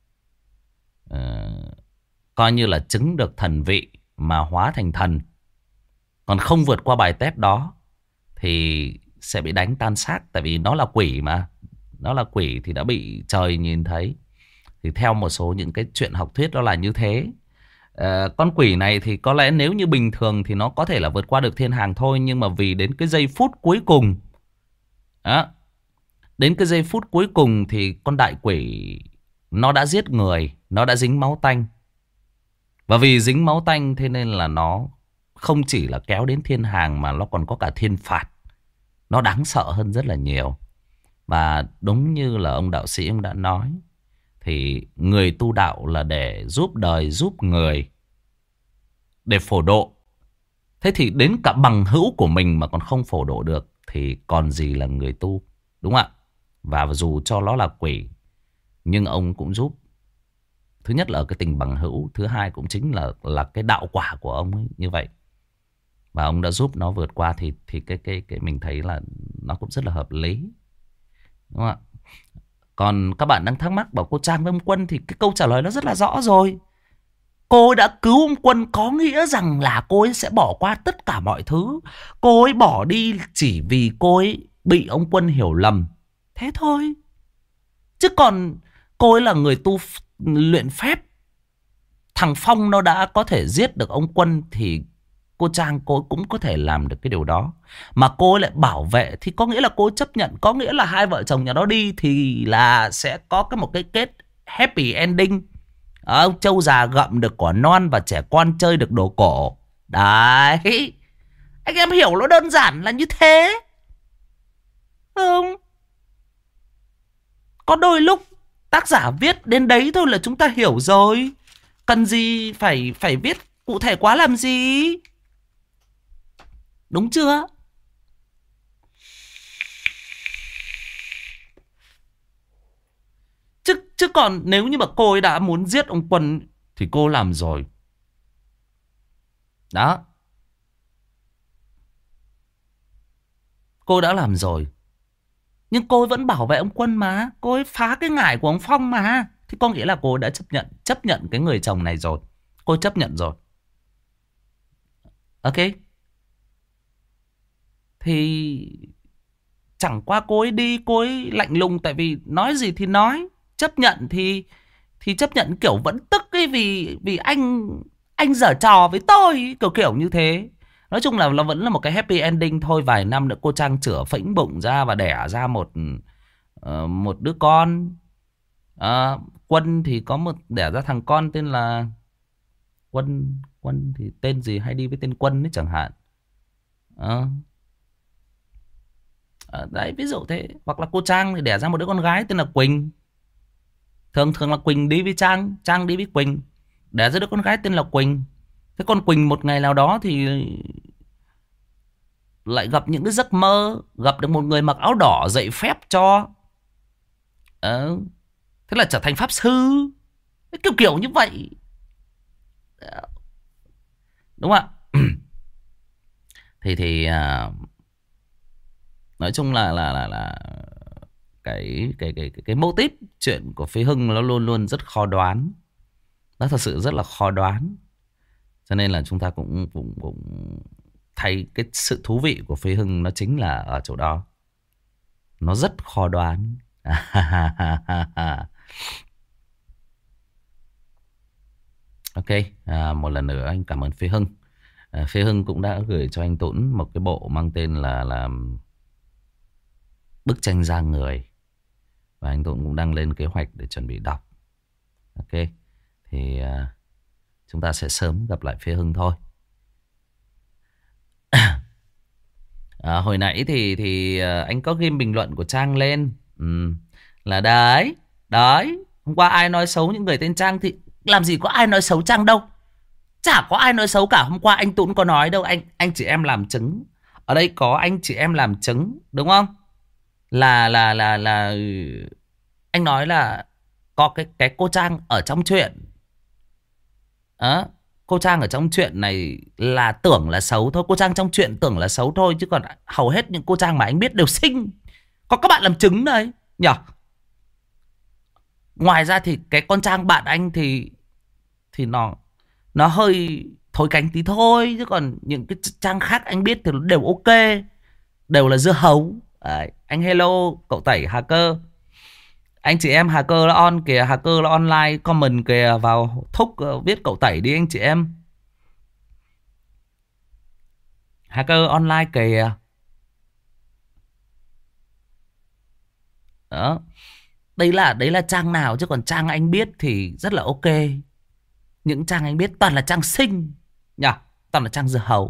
uh, coi như là chứng được thần vị mà hóa thành thần. Còn không vượt qua bài test đó thì sẽ bị đánh tan xác. Tại vì nó là quỷ mà. Nó là quỷ thì đã bị trời nhìn thấy. Thì theo một số những cái chuyện học thuyết đó là như thế. À, con quỷ này thì có lẽ nếu như bình thường thì nó có thể là vượt qua được thiên hàng thôi. Nhưng mà vì đến cái giây phút cuối cùng đó, đến cái giây phút cuối cùng thì con đại quỷ nó đã giết người, nó đã dính máu tanh. Và vì dính máu tanh thế nên là nó không chỉ là kéo đến thiên hàng mà nó còn có cả thiên phạt. Nó đáng sợ hơn rất là nhiều. Và đúng như là ông đạo sĩ ông đã nói, thì người tu đạo là để giúp đời, giúp người, để phổ độ. Thế thì đến cả bằng hữu của mình mà còn không phổ độ được thì còn gì là người tu, đúng không ạ? Và dù cho nó là quỷ, nhưng ông cũng giúp. Thứ nhất là ở cái tình bằng hữu, thứ hai cũng chính là là cái đạo quả của ông ấy như vậy. Và ông đã giúp nó vượt qua thì thì cái cái cái mình thấy là nó cũng rất là hợp lý, đúng không ạ? Còn các bạn đang thắc mắc bảo cô Trang với ông Quân thì cái câu trả lời nó rất là rõ rồi. Cô ấy đã cứu ông Quân có nghĩa rằng là cô ấy sẽ bỏ qua tất cả mọi thứ. Cô ấy bỏ đi chỉ vì cô ấy bị ông Quân hiểu lầm. Thế thôi. Chứ còn cô ấy là người tu luyện phép. Thằng Phong nó đã có thể giết được ông Quân thì cô Trang cô ấy cũng có thể làm được cái điều đó. Mà cô ấy lại bảo vệ thì có nghĩa là cô ấy chấp nhận. Có nghĩa là hai vợ chồng nhà đó đi thì là sẽ có cái một cái kết happy ending. Ông trâu già gặm được quả non và trẻ con chơi được đồ cổ. Đấy. Anh em hiểu nó đơn giản là như thế. Không? Có đôi lúc tác giả viết đến đấy thôi là chúng ta hiểu rồi. Cần gì phải phải viết Cụ thể quá làm gì? Đúng chưa? Chứ, chứ còn nếu như mà cô ấy đã muốn giết ông Quân thì cô làm rồi. Đó. Cô đã làm rồi. Nhưng cô ấy vẫn bảo vệ ông Quân mà. Cô ấy phá cái ngải của ông Phong mà. Thì có nghĩa là cô ấy đã chấp nhận. Chấp nhận cái người chồng này rồi. Cô ấy chấp nhận rồi. Ok. Thì chẳng qua cô ấy đi, cô ấy lạnh lùng. Tại vì nói gì thì nói. Chấp nhận thì Thì chấp nhận kiểu vẫn tức ấy. Vì vì anh Anh giở trò với tôi. Kiểu kiểu như thế. Nói chung là nó vẫn là một cái happy ending thôi. Vài năm nữa cô Trang chữa phẫu bụng ra. Và đẻ ra một uh, Một đứa con. uh, Quân thì có một đẻ ra thằng con tên là Quân. Quân thì tên gì hay đi với tên Quân ấy chẳng hạn. uh, uh, Đấy ví dụ thế. Hoặc là cô Trang thì đẻ ra một đứa con gái tên là Quỳnh. Thường thường là Quỳnh đi với Trang, Trang đi với Quỳnh. Đẻ ra đứa con gái tên là Quỳnh. Thế con Quỳnh một ngày nào đó thì lại gặp những cái giấc mơ. Gặp được một người mặc áo đỏ dạy phép cho. ờ, Thế là trở thành pháp sư. Kiểu kiểu như vậy. Đúng không ạ? Thì thì à, nói chung là là là là cái cái cái cái, cái mô típ chuyện của Phi Hưng nó luôn luôn rất khó đoán. Nó thật sự rất là khó đoán. Cho nên là chúng ta cũng cũng cũng thấy cái sự thú vị của Phi Hưng nó chính là ở chỗ đó. Nó rất khó đoán. Ok, à, một lần nữa anh cảm ơn Phi Hưng. À, Phi Hưng cũng đã gửi cho anh Tuấn một cái bộ mang tên là là Bức tranh da người. Và anh Tuấn cũng đang lên kế hoạch để chuẩn bị đọc. Ok, thì à, chúng ta sẽ sớm gặp lại Phi Hưng thôi. À, hồi nãy thì thì à, anh có ghim bình luận của Trang lên. Ừ, là đấy, đấy. Hôm qua ai nói xấu những người tên Trang thì làm gì có ai nói xấu Trang đâu. Chả có ai nói xấu cả. Hôm qua anh Tuấn có nói đâu. Anh anh chị em làm chứng. Ở đây có anh chị em làm chứng, đúng không? Là là là là anh nói là có cái cái cô Trang ở trong chuyện. Đó, cô Trang ở trong chuyện này là tưởng là xấu thôi. Cô Trang trong chuyện tưởng là xấu thôi. Chứ còn hầu hết những cô Trang mà anh biết đều xinh. Có các bạn làm chứng đấy nhỉ. Ngoài ra thì cái con Trang bạn anh thì Thì nó Nó hơi thối cánh tí thôi. Chứ còn những cái Trang khác anh biết thì nó đều ok. Đều là dưa hấu đấy. Anh hello cậu Tẩy hacker. Anh chị em hacker nó on kìa. Hacker nó online comment kìa. Vào thúc uh, viết cậu Tẩy đi anh chị em. Hacker online kìa. Đó. Đấy là đấy là Trang nào. Chứ còn Trang anh biết thì rất là ok. Những Trang anh biết toàn là Trang xinh nhỉ. Toàn là Trang dưa hấu.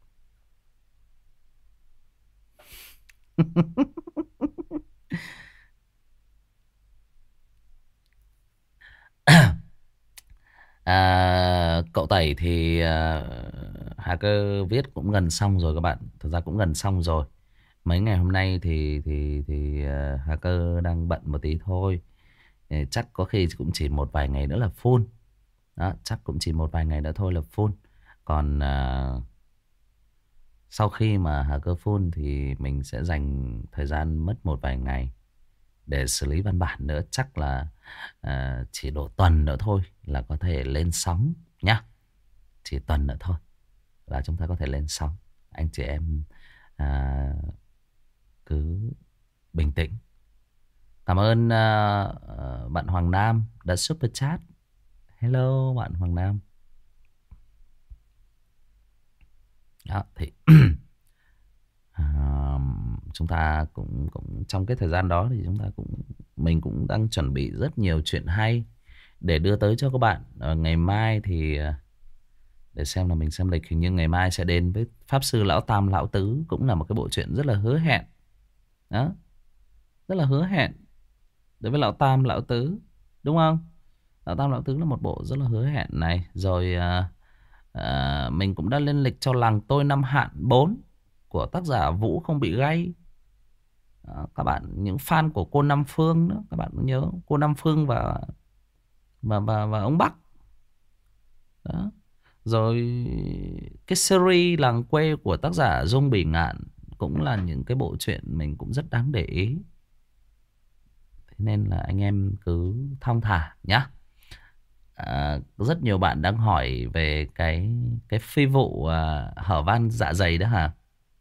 À, cậu Tẩy thì uh, hacker viết cũng gần xong rồi các bạn. Thực ra cũng gần xong rồi. Mấy ngày hôm nay thì thì thì uh, hacker đang bận một tí thôi. Thì chắc có khi cũng chỉ một vài ngày nữa là full. Đó, chắc cũng chỉ một vài ngày nữa thôi là full. Còn uh, sau khi mà hacker full thì mình sẽ dành thời gian mất một vài ngày để xử lý văn bản nữa. Chắc là à, chỉ độ tuần nữa thôi là có thể lên sóng nhá. Chỉ tuần nữa thôi là chúng ta có thể lên sóng. Anh chị em à, cứ bình tĩnh. Cảm ơn à, bạn Hoàng Nam đã super chat. Hello bạn Hoàng Nam. Đó thì à, chúng ta cũng cũng trong cái thời gian đó thì chúng ta cũng mình cũng đang chuẩn bị rất nhiều chuyện hay để đưa tới cho các bạn. À, ngày mai thì để xem là mình xem lịch, hình như ngày mai sẽ đến với Pháp Sư Lão Tam Lão Tứ, cũng là một cái bộ truyện rất là hứa hẹn. Đó, rất là hứa hẹn đối với Lão Tam Lão Tứ, đúng không? Lão Tam Lão Tứ là một bộ rất là hứa hẹn này. Rồi à, À, mình cũng đã lên lịch cho Làng Tôi Năm Hạn bốn của tác giả Vũ Không Bị Gay. À, các bạn những fan của cô Nam Phương nữa, các bạn cũng nhớ cô Nam Phương và và và và ông Bắc. Đó. Rồi cái series Làng Quê của tác giả Dung Bỉ Ngạn cũng là những cái bộ truyện mình cũng rất đáng để ý. Thế nên là anh em cứ thong thả nhá. À, rất nhiều bạn đang hỏi về cái cái phi vụ à, hở van dạ dày đó hả?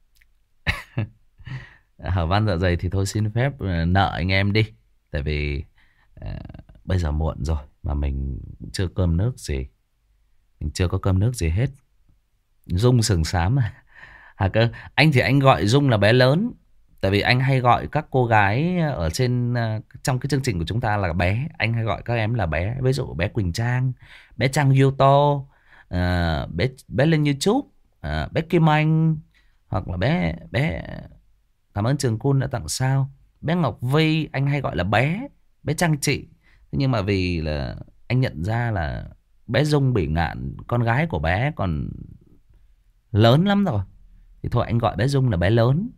Hở van dạ dày thì thôi xin phép à, nợ anh em đi. Tại vì à, bây giờ muộn rồi mà mình chưa cơm nước gì. Mình chưa có cơm nước gì hết. Dung sừng sám à? À cơ, anh thì anh gọi Dung là bé lớn. Tại vì anh hay gọi các cô gái ở trên ờ, trong cái chương trình của chúng ta là bé. Anh hay gọi các em là bé. Ví dụ bé Quỳnh Trang, bé Trang Yuto, ờ, bé bé Lên Như Trúc, ờ, bé Kim Anh, hoặc là bé bé cảm ơn Trường Cun đã tặng sao. Bé Ngọc Vi anh hay gọi là bé, bé Trang Trị. Thế nhưng mà vì là anh nhận ra là bé Dung Bỉ Ngạn, con gái của bé còn lớn lắm rồi, thì thôi anh gọi bé Dung là bé lớn.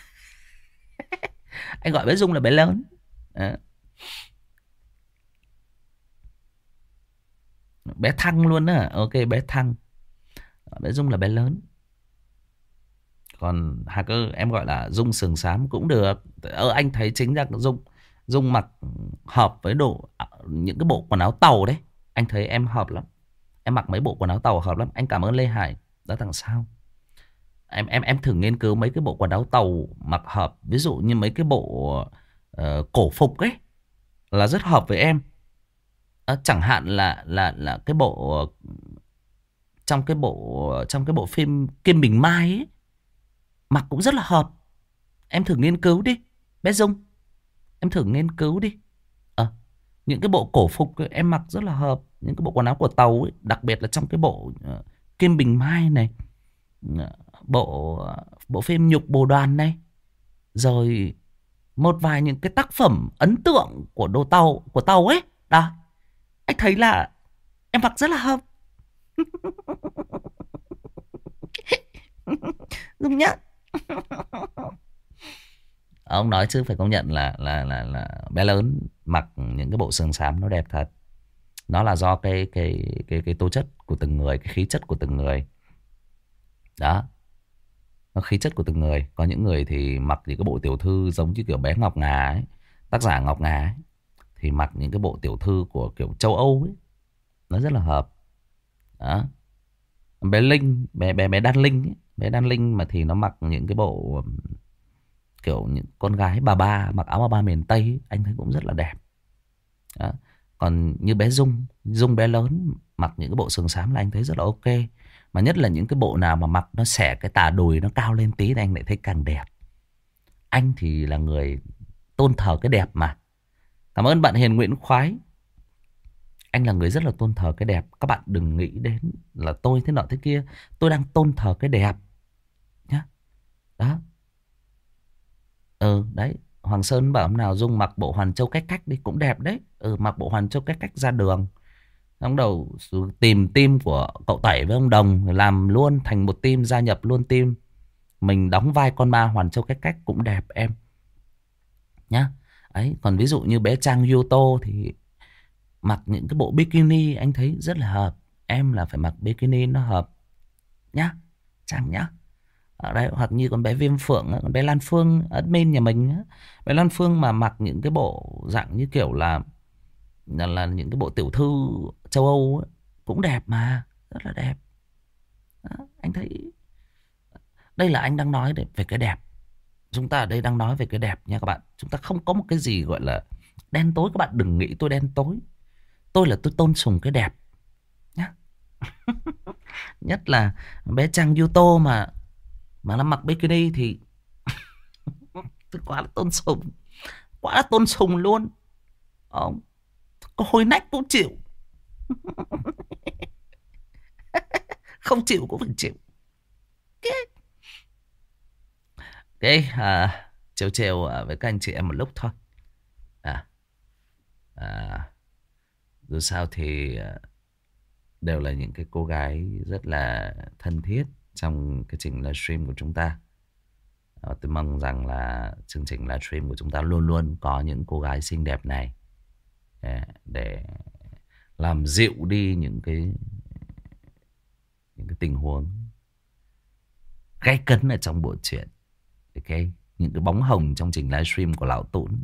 Anh gọi bé Dung là bé lớn. Đó. Bé Thăng luôn á. Ok bé Thăng. Bé Dung là bé lớn. Còn Hacker em gọi là Dung sừng sám cũng được. Ờ, anh thấy chính ra Dung Dung mặc hợp với đồ những cái bộ quần áo tàu đấy. Anh thấy em hợp lắm. Em mặc mấy bộ quần áo tàu hợp lắm. Anh cảm ơn Lê Hải đã tặng sao. Em em em thử nghiên cứu mấy cái bộ quần áo tàu mặc hợp, ví dụ như mấy cái bộ uh, cổ phục ấy là rất hợp với em. À, chẳng hạn là là là cái bộ trong cái bộ trong cái bộ phim Kim Bình Mai ấy, mặc cũng rất là hợp. Em thử nghiên cứu đi bé Dung, em thử nghiên cứu đi. Ờ, những cái bộ cổ phục ấy, em mặc rất là hợp. Những cái bộ quần áo của tàu ấy, đặc biệt là trong cái bộ uh, Kim Bình Mai này, uh, bộ uh, bộ phim Nhục Bồ Đoàn này, rồi một vài những cái tác phẩm ấn tượng của đồ tàu của tàu ấy đó, anh thấy là em mặc rất là hợp. Dung nhá. Ông nói chứ phải công nhận là là là là bé lớn mặc những cái bộ sườn xám nó đẹp thật. Nó là do cái cái cái cái tố chất của từng người, cái khí chất của từng người. Đó. Nó khí chất của từng người. Có những người thì mặc những cái bộ tiểu thư giống như kiểu bé Ngọc Ngà ấy, tác giả Ngọc Ngà ấy, thì mặc những cái bộ tiểu thư của kiểu châu Âu ấy, nó rất là hợp. Đó. Bé Linh, bé bé bé Đan Linh ấy, bé Đan Linh mà thì nó mặc những cái bộ kiểu những con gái bà ba mặc áo bà ba miền Tây ấy, anh thấy cũng rất là đẹp. Đó. Còn như bé Dung, Dung bé lớn mặc những cái bộ sườn xám là anh thấy rất là ok. Mà nhất là những cái bộ nào mà mặc nó xẻ cái tà đùi nó cao lên tí thì anh lại thấy càng đẹp. Anh thì là người tôn thờ cái đẹp mà. Cảm ơn bạn Hiền Nguyễn Khoái. Anh là người rất là tôn thờ cái đẹp. Các bạn đừng nghĩ đến là tôi thế nọ thế kia. Tôi đang tôn thờ cái đẹp nhá. Đó. Ừ đấy. Hoàng Sơn bảo hôm nào Dung mặc bộ Hoàn Châu Cách Cách đi cũng đẹp đấy. Ừ, mặc bộ Hoàn Châu Cách Cách ra đường. Ông đầu tìm team của cậu Tẩy với ông Đồng, làm luôn thành một team, gia nhập luôn team. Mình đóng vai con ma Hoàn Châu Cách Cách cũng đẹp em nhá. Ấy, còn ví dụ như bé Trang Yuto thì mặc những cái bộ bikini anh thấy rất là hợp. Em là phải mặc bikini nó hợp nhá, Trang nhá. Ở đây hoặc như con bé Viêm Phượng, con bé Lan Phương admin nhà mình, bé Lan Phương mà mặc những cái bộ dạng như kiểu là là, là những cái bộ tiểu thư châu Âu ấy, cũng đẹp mà, rất là đẹp. Đó, anh thấy đây là anh đang nói về cái đẹp. Chúng ta ở đây đang nói về cái đẹp nha các bạn. Chúng ta không có một cái gì gọi là đen tối. Các bạn đừng nghĩ tôi đen tối. Tôi là tôi tôn sùng cái đẹp nhá. Nhất là bé Trang Yuto mà mà nó mặc bikini thì tôi quá là tôn sùng, quá là tôn sùng luôn. Ông có hôi nách cũng chịu. Không chịu cũng phải chịu. Ok, à, chiều chiều à, với các anh chị em một lúc thôi. À, à, dù sao thì à, đều là những cái cô gái rất là thân thiết trong cái trình livestream của chúng ta. Ờ, tôi mong rằng là chương trình livestream của chúng ta luôn luôn có những cô gái xinh đẹp này để, để làm dịu đi những cái những cái tình huống gay cấn ở trong bộ truyện. Ok, những cái bóng hồng trong trình livestream của lão Tún.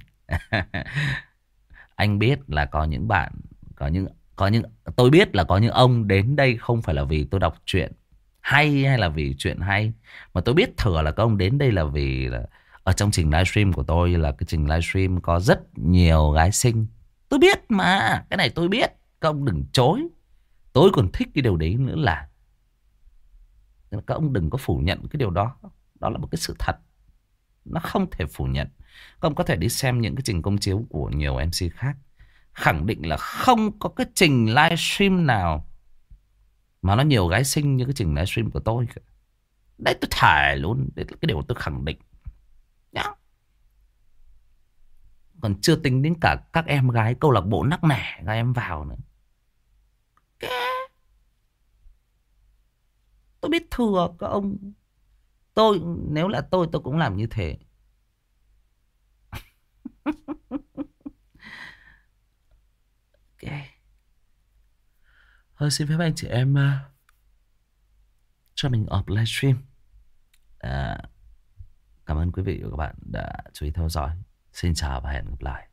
Anh biết là có những bạn, có những có những tôi biết là có những ông đến đây không phải là vì tôi đọc truyện hay hay là vì chuyện hay, mà tôi biết thừa là các ông đến đây là vì là ở trong trình livestream của tôi là cái trình livestream có rất nhiều gái xinh. Tôi biết mà, cái này tôi biết, các ông đừng chối. Tôi còn thích cái điều đấy nữa là các ông đừng có phủ nhận cái điều đó. Đó là một cái sự thật, nó không thể phủ nhận. Các ông có thể đi xem những cái trình công chiếu của nhiều em xê khác, khẳng định là không có cái trình livestream nào mà nó nhiều gái xinh như cái trình livestream của tôi. Đấy tôi thề luôn, đấy là cái điều tôi khẳng định nhá. Còn chưa tính đến cả các em gái câu lạc bộ nắc nẻ các em vào nữa. Tôi biết thừa các ông. Tôi, nếu là tôi tôi cũng làm như thế. Ok. Thôi xin phép anh chị em uh, cho mình off livestream. À, cảm ơn quý vị và các bạn đã chú ý theo dõi. Xin chào và hẹn gặp lại.